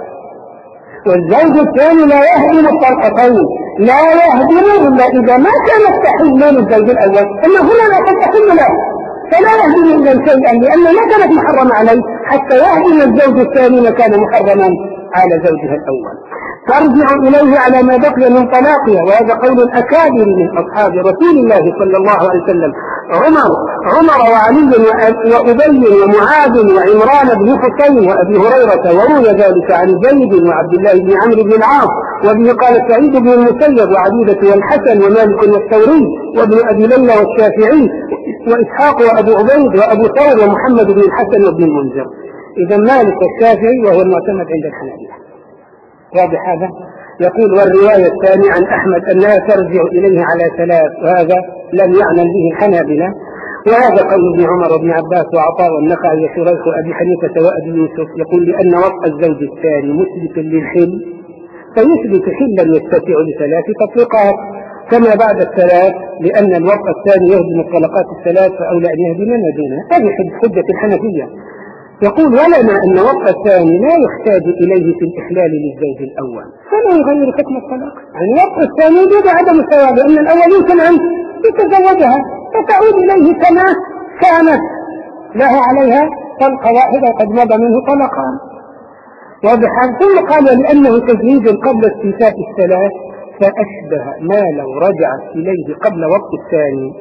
والزوج الثاني لا يهدم الطلقتين، لا يهدم إلا إذا ما كانت تحل للزوج الأول، أما هنا لا تحل له فلا يهدم إلا شيئا لأنه ما كانت محرمة عليه حتى يهدم الزوج الثاني ما كان محرما على زوجها الأول. ترجع إليه على ما بقي من طلاقها، وهذا قول الأكابر من أصحاب رسول الله صلى الله عليه وسلم، عمر عمر وعلي وأبي ومعاذ وعمران بن حسين وأبي هريرة، وروي ذلك عن زيد وعبد الله بن عمرو بن العاص، وبه قال سعيد بن المسيب وعبيدة والحسن ومالك والثوري وابن أبي ليلى والشافعي وإسحاق وأبو عبيد وأبو ثور ومحمد بن الحسن وابن المنذر. إذا مالك والشافعي وهو المعتمد عند الحنابلة. واضح هذا؟ يقول والرواية الثانية عن أحمد أنها ترجع إليه على ثلاث، وهذا لم يعمل به الحنابلة، وهذا قول ابن عمر وابن عباس وعطاء والنخعي وشريح وأبي حنيفة وأبي يوسف. يقول لأن وطأ الزوج الثاني مثبت للحل فيثبت حلا يتسع لثلاث تطلقات كما بعد الثلاث، لأن الوطأ الثاني يهدم الطلقات الثلاث فأولى أن يهدم ما دونها. هذه حجة الحنفية. يقول ولنا أن وطأ الثاني لا يحتاج إليه في الإحلال للزوج الأول فلا يغير حكم الطلاق. يعني وطأ الثاني يجب عدم الثواب، لأن الأول يمكن أن يتزوجها فتعود إليه كما كانت له عليها طلقة واحدة قد مضى منه طلقان. واضح؟ ثم قال لأنه تزويج قبل استيفاء الثلاث فأشبه ما لو رجعت إليه قبل وقت الثاني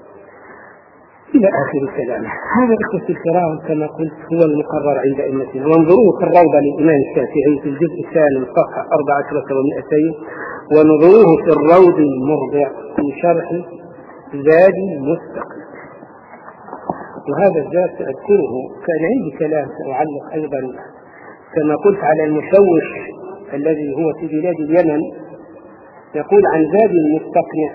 إلى آخر كلامه. هذا إخوة الكرام كما قلت هو المقرر عند أئمتنا. وانظروه في الروضة للإمام الشافعي في الجزء الثاني صفحة أربعة عشر ومئتين، ونظروه في الروض المرضع في شرح زاد المستقل. وهذا الزاد سأذكره، كان عندي كلام سأعلق أيضا كما قلت على المشوش الذي هو في بلاد اليمن. يقول عن زاد المستقنع،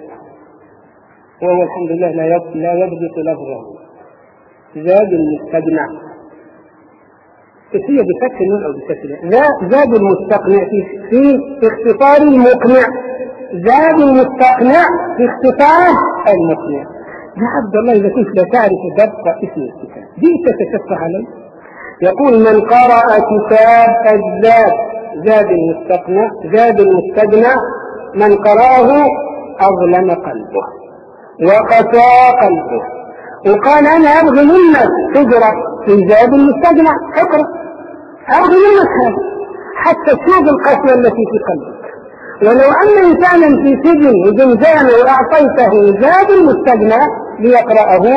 وهو الحمد لله لا يضبط لفظه، زاد المستقنع هي بفتح النون أو بكسر، زاد المستقنع في, في اختصار المقنع، زاد المستقنع في اختصار المقنع. يا عبد الله إذا كنت لا تعرف ضبط اسم الكتاب جئت تشفع عليه. يقول من قرأ كتاب الزاد زاد المستقنع زاد المستقنع من قرأه أظلم قلبه وقسى قلبه. وقال أنا أبغي منك تقرأ في زاد المستقنع، اقرأ أبغي منك هذا حتى تشوف القسوة التي في قلبك. ولو أن إنسانا في سجن وزنزانة وأعطيته زاد المستقنع ليقرأه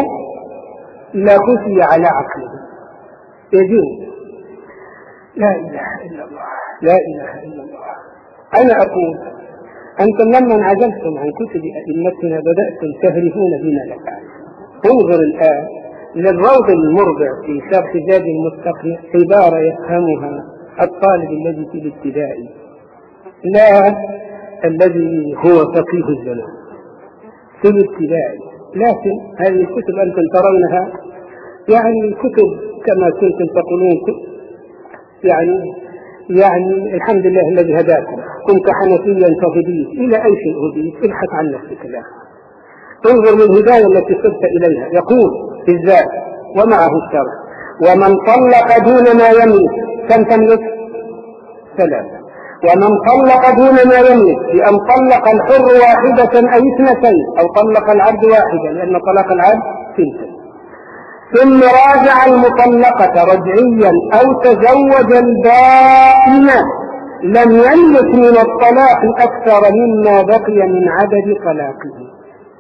لخشي على عقله يجوز. لا إله إلا الله لا إله إلا الله. أنا أقول أنتم لما انعزلتم عن كتب أئمتنا بدأتم تهرفون بما لا تعرفون. انظر الآن للروض المرضع في شرح زاد المستقنع عبارة يفهمها الطالب الذي في الابتدائي لا الذي هو فقيه الزمان في الابتدائي. لكن هذه الكتب أنتم ترونها يعني كتب كما كنتم تقولون يعني يعني الحمد لله الذي هداكم. كنت حنفيا فهديت إلى أي شيء هديت؟ ابحث عن نفسك الآن. انظر للهداية التي صرت إليها. يقول في الزاد ومعه الشرح ومن طلق دون ما يملك كم تملك؟ ثلاثة. ومن طلق دون ما يملك بأن طلق الحر واحدة أو اثنتين أو طلق العبد واحدا لأن طلاق العبد ثنتين ثم راجع المطلقة رجعيا أو تزوج البائنة لم يملك من الطلاق أكثر مما بقي من عدد طلاقه.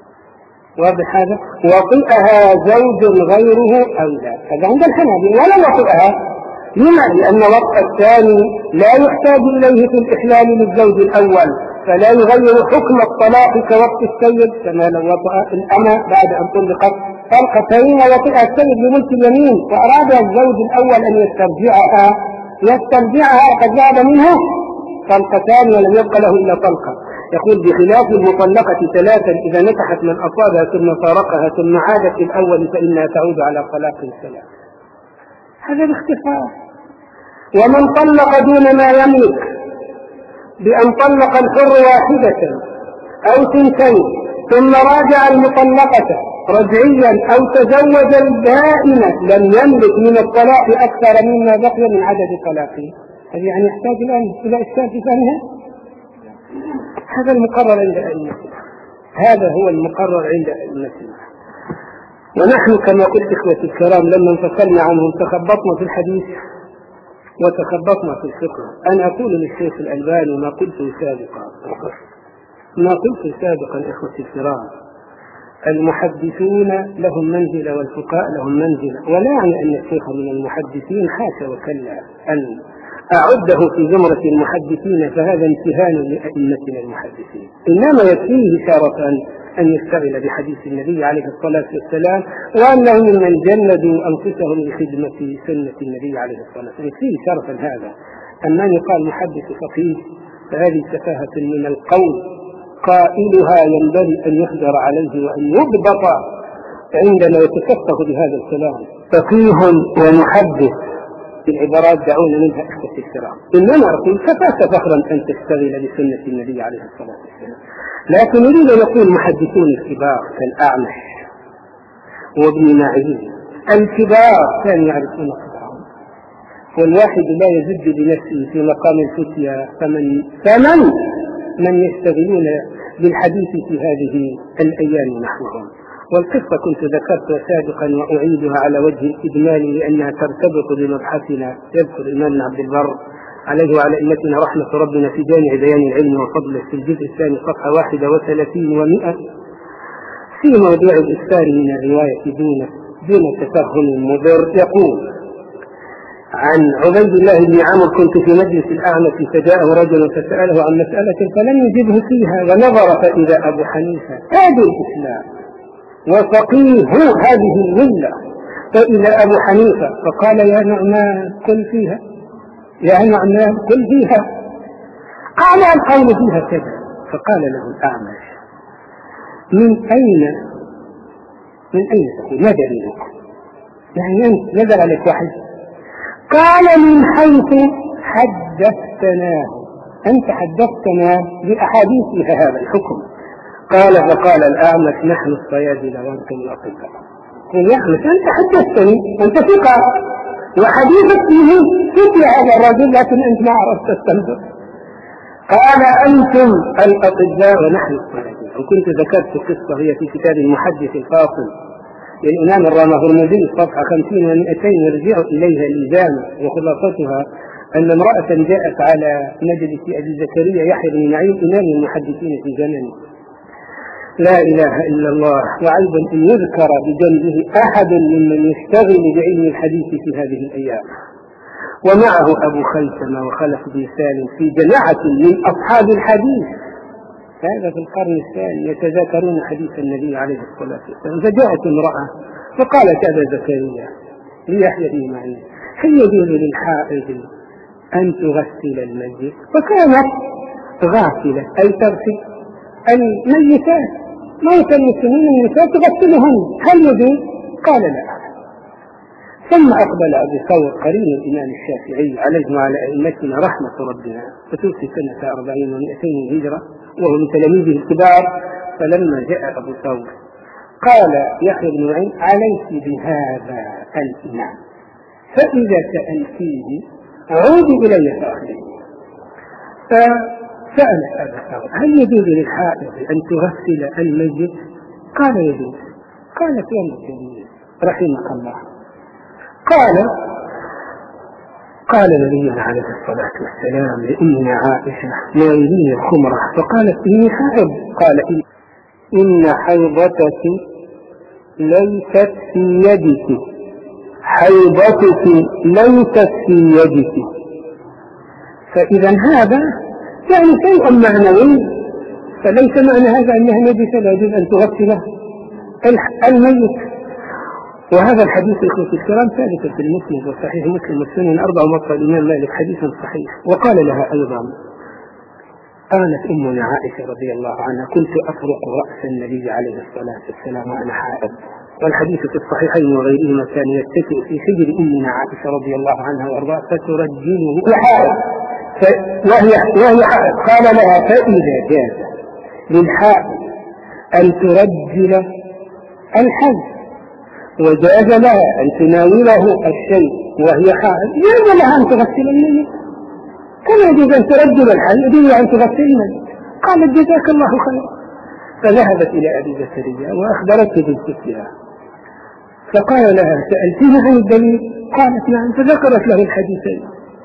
واضح هذا؟ وطئها زوج غيره أو لا. هذا عند الحنابلة ولا وطئها. لما؟ لأن وطئ الثاني لا يحتاج إليه في الإحلال للزوج الأول فلا يغير حكم الطلاق كوقت السيد كما لو وطئ الأمة بعد أن طلقت طلقتين وطئ السيد بملك اليمين وأراد الزوج الأول أن يسترجعها يسترجعها قد ذهب منه طلقتان ولم يبق له إلا طلقة. يقول بخلاف المطلقة ثلاثا إذا نكحت من أصابها ثم فارقها ثم عادت الأول فإنها تعود على طلاق ثلاث. هذا باختصار. ومن طلق دون ما يملك بأن طلق الحر واحدة أو ثنتين ثم راجع المطلقة رجعيا أو تزوج البائنة لم يملك من الطلاق أكثر مما بقي من عدد طلاقه. هذا يعني يحتاج الآن إلى إشكال في فهمها. هذا المقرر عند أئمتنا هذا هو المقرر عند أئمتنا. ونحن كما قلت إخوتي الكرام لما انفصلنا عنهم تخبطنا في الحديث وتخبطنا في الفقه. أنا أقول للشيخ الألباني ما قلته سابقا ما قلت سابقا إخوتي الكرام المحدثون لهم منزلة والفقهاء لهم منزلة ولا يعني أن الشيخ من المحدثين حاشا وكلا أن أعده في زمرة المحدثين فهذا امتهان لأئمتنا المحدثين. إنما يكفيه شرفا أن يشتغل بحديث النبي عليه الصلاة والسلام وأنهم من جندوا أنفسهم لخدمة سنة النبي عليه الصلاة والسلام. يكفيه شرفا هذا. أما أن يقال محدث فقيه فهذه سفاهة من القول قائلها ينبغي أن يحذر عليه وأن يضبط عندما يتفقه بهذا الكلام. فقيه ومحدث العبارات دعونا منها إخوة الكرام. إنما أقول كفاك فخرا أن تشتغل بسنة النبي عليه الصلاة والسلام. لكن نريد أن يكون محدثون الكبار كالأعمش وابن معين الكبار كانوا يعرفون قدرهم والواحد لا يزد بنفسه في مقام الفتيا فمن فمن من يشتغلون بالحديث في هذه الأيام نحوهم. والقصة كنت ذكرت سابقا وأعيدها على وجه الإجمال لأنها ترتبط بمبحثنا. يذكر الإمام عبد البر عليه وعلى أئمتنا رحمة ربنا في جامع بيان العلم وفضله في الجزء الثاني صفحة واحدة وثلاثين ومئة في موضوع الإكثار من الرواية دون دون تفهم مضر. يقول عن عبيد الله بن عمرو كنت في مجلس الأعمش فجاءه رجل فسأله عن مسألة فلم يجبه فيها ونظر فإذا أبو حنيفة هذا الإسلام وفقيه هذه الملة فإذا أبو حنيفة فقال يا نعمان قل فيها يا نعمان قل فيها قال القول فيها كذا. فقال له الأعمش من أين من أين تقول ما دليلك يعني أنت نزل عليك واحد؟ قال من حيث حدثتناه أنت حدثتنا بأحاديث هذا الحكم. قال فقال الأعمش نحن الصيادلة وأنتم الأطباء. قال يا أعمش أنت حدثتني أنت ثقة وحديثك فيه مثل هذا الرجل، لكن أنت ما عرفت تستنبط. قال أنتم الأطباء ونحن الطبيب. وكنت ذكرت القصة هي في كتاب المحدث الفاصل للإمام الرامهرمزي صفحة خمسين ومئتين يرجع إليها الإجابة، وخلاصتها أن امرأة جاءت على مجلس أبي زكريا يحيى بن معين إمام المحدثين في زمنه، لا إله إلا الله، وعيب أن يذكر بجنبه أحد ممن يشتغل بعلم الحديث في هذه الأيام، ومعه أبو خيثمة وخلف بن سالم في جماعة من أصحاب الحديث، هذا في القرن الثاني يتذاكرون حديث النبي عليه الصلاة والسلام. فجاءت امرأة فقالت أبا زكريا ليحيى بن معين هل يجوز للحائض أن تغسل الميت؟ فكانت غاسلة أي تغسل الميتات، موت المسلمين النساء تغسلهن، هل يجوز؟ قال لا. ثم أقبل أبو ثور قرين الإمام الشافعي عليه وعلى أئمتنا رحمة ربنا، فتوفي سنة أربعين ومئتين هجرة وهو من تلاميذه الكبار. فلما جاء أبو ثور قال يحيى بن معين عليك بهذا الإمام، فإذا سألتيه عودي إلي فأخذيه. فسأل أبا ثور هل يجوز للحائض أن تغسل الميت؟ قال يجوز. قالت يا مسلمين رحمك الله. قال قال نبينا عليه الصلاة والسلام لأمنا عائشة ناوليني الخمرة، فقالت إني حائض. قال إن حيضتك ليست في يدك، حيضتك ليست في يدك. فإذا هذا يعني شيء معنوي، فليس معنى هذا أنها نجسة لا يجوز أن تغسل الميت. وهذا الحديث إخوة الكرام ثابت في المسند وصحيح مسلم والسنن أربع ومطر الإمام مالك حديثا صحيح. وقال لها أيضا قالت أمنا عائشة رضي الله عنها كنت أفرق رأس النبي عليه الصلاة والسلام وأنا حائض. والحديث في الصحيحين وغيرهما كان يتكئ في حجر أمنا عائشة رضي الله عنها وأرضاها فترجله حائض وهي وهي حائض. قال لها فإذا جاز للحائض أن ترجل الحج وجاز لها أن تناوله الشيء وهي حائض، جاز لها أن تغسل الميت كما يجوز أن ترجل الحج يجوز أن تغسل الميت. قالت جزاك الله خير. فذهبت إلى أبي زكريا وأخبرته بالفتيا، فقال لها سألتني عن الدليل؟ قالت نعم. فذكرت له الحديثين،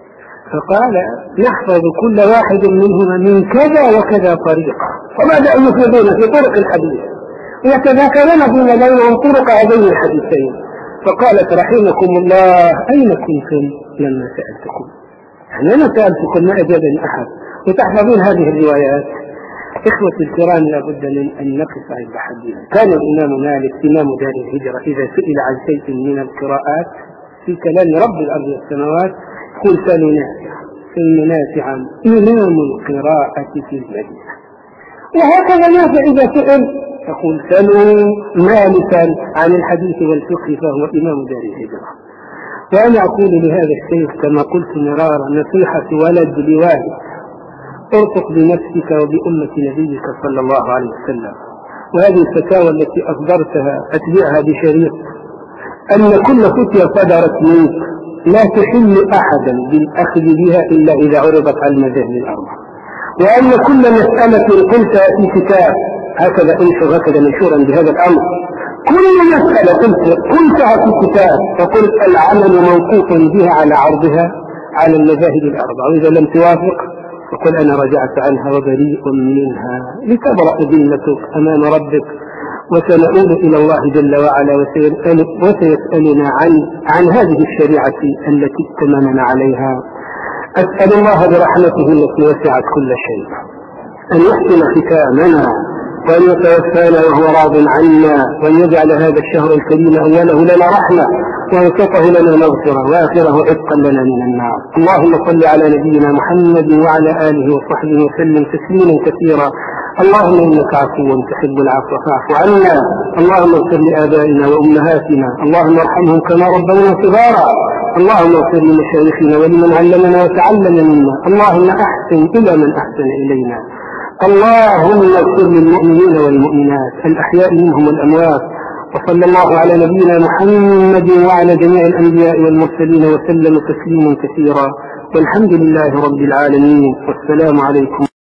فقال نحفظ كل واحد منهما من كذا وكذا طريقة، وبعد أن يفردون في طرق الحديث يتذاكرون فيما بينهم طرق هذين الحديثين. فقالت رحمكم الله أين كنتم لما سألتكم؟ يعني أنا سألتكم ما أجابني أحد، وتحفظون هذه الروايات. إخوة الكرام لابد من أن نقف عند حديث. كان الإمام مالك إمام دار الهجرة إذا سئل عن شيء من القراءات في كلام رب الأرض والسماوات قل سألوا نافعا إن نافعا إمام القراءة في المدينة. وهكذا نافع إذا سئل يقول سألوا مالكا عن الحديث والفقه فهو إمام دار الهجرة. وأنا أقول لهذا الشيخ كما قلت مرارا نصيحة ولد لوالد، ارفق بنفسك وبأمة نبيك صلى الله عليه وسلم. وهذه الفتاوى التي أصدرتها أتبعها بشريط أن كل فتية صدرت منك لا تحل أحدا بالأخذ بها إلا إذا عرضت على المذاهب الأربعة، وأن كل مسألة قلتها في كتاب هكذا انشر هكذا منشورا بهذا الأمر، كل مسألة قلتها في كتاب فقلت العمل موقوف بها على عرضها على المذاهب الأربعة، وإذا لم توافق فقل أنا رجعت عنها وبريء منها لتبرأ ذمتك أمام ربك. وسنعود إلى الله جل وعلا وسيسأل وسيسألنا عن عن هذه الشريعة التي اتممنا عليها. أسأل الله برحمته التي وسعت كل شيء أن يحسن ختامنا وأن يتوفانا وهو راض عنا، وأن يجعل هذا الشهر الكريم أوله لنا رحمة ووسطه لنا مغفرة وآخره عتقا لنا من النار. اللهم صل على نبينا محمد وعلى آله وصحبه وسلم تسليما كثيرا. اللهم إنك عفو تحب العفو فاعف عنا. اللهم اغفر لآبائنا وأمهاتنا، اللهم ارحمهم كما ربونا صغارا. اللهم اغفر لمشايخنا ولمن علمنا وتعلم منا. اللهم أحسن إلى من أحسن إلينا. اللهم اغفر للمؤمنين والمؤمنات الأحياء منهم والأموات، وصلى الله على نبينا محمد وعلى جميع الأنبياء والمرسلين وسلم تسليما كثيرا، والحمد لله رب العالمين، والسلام عليكم.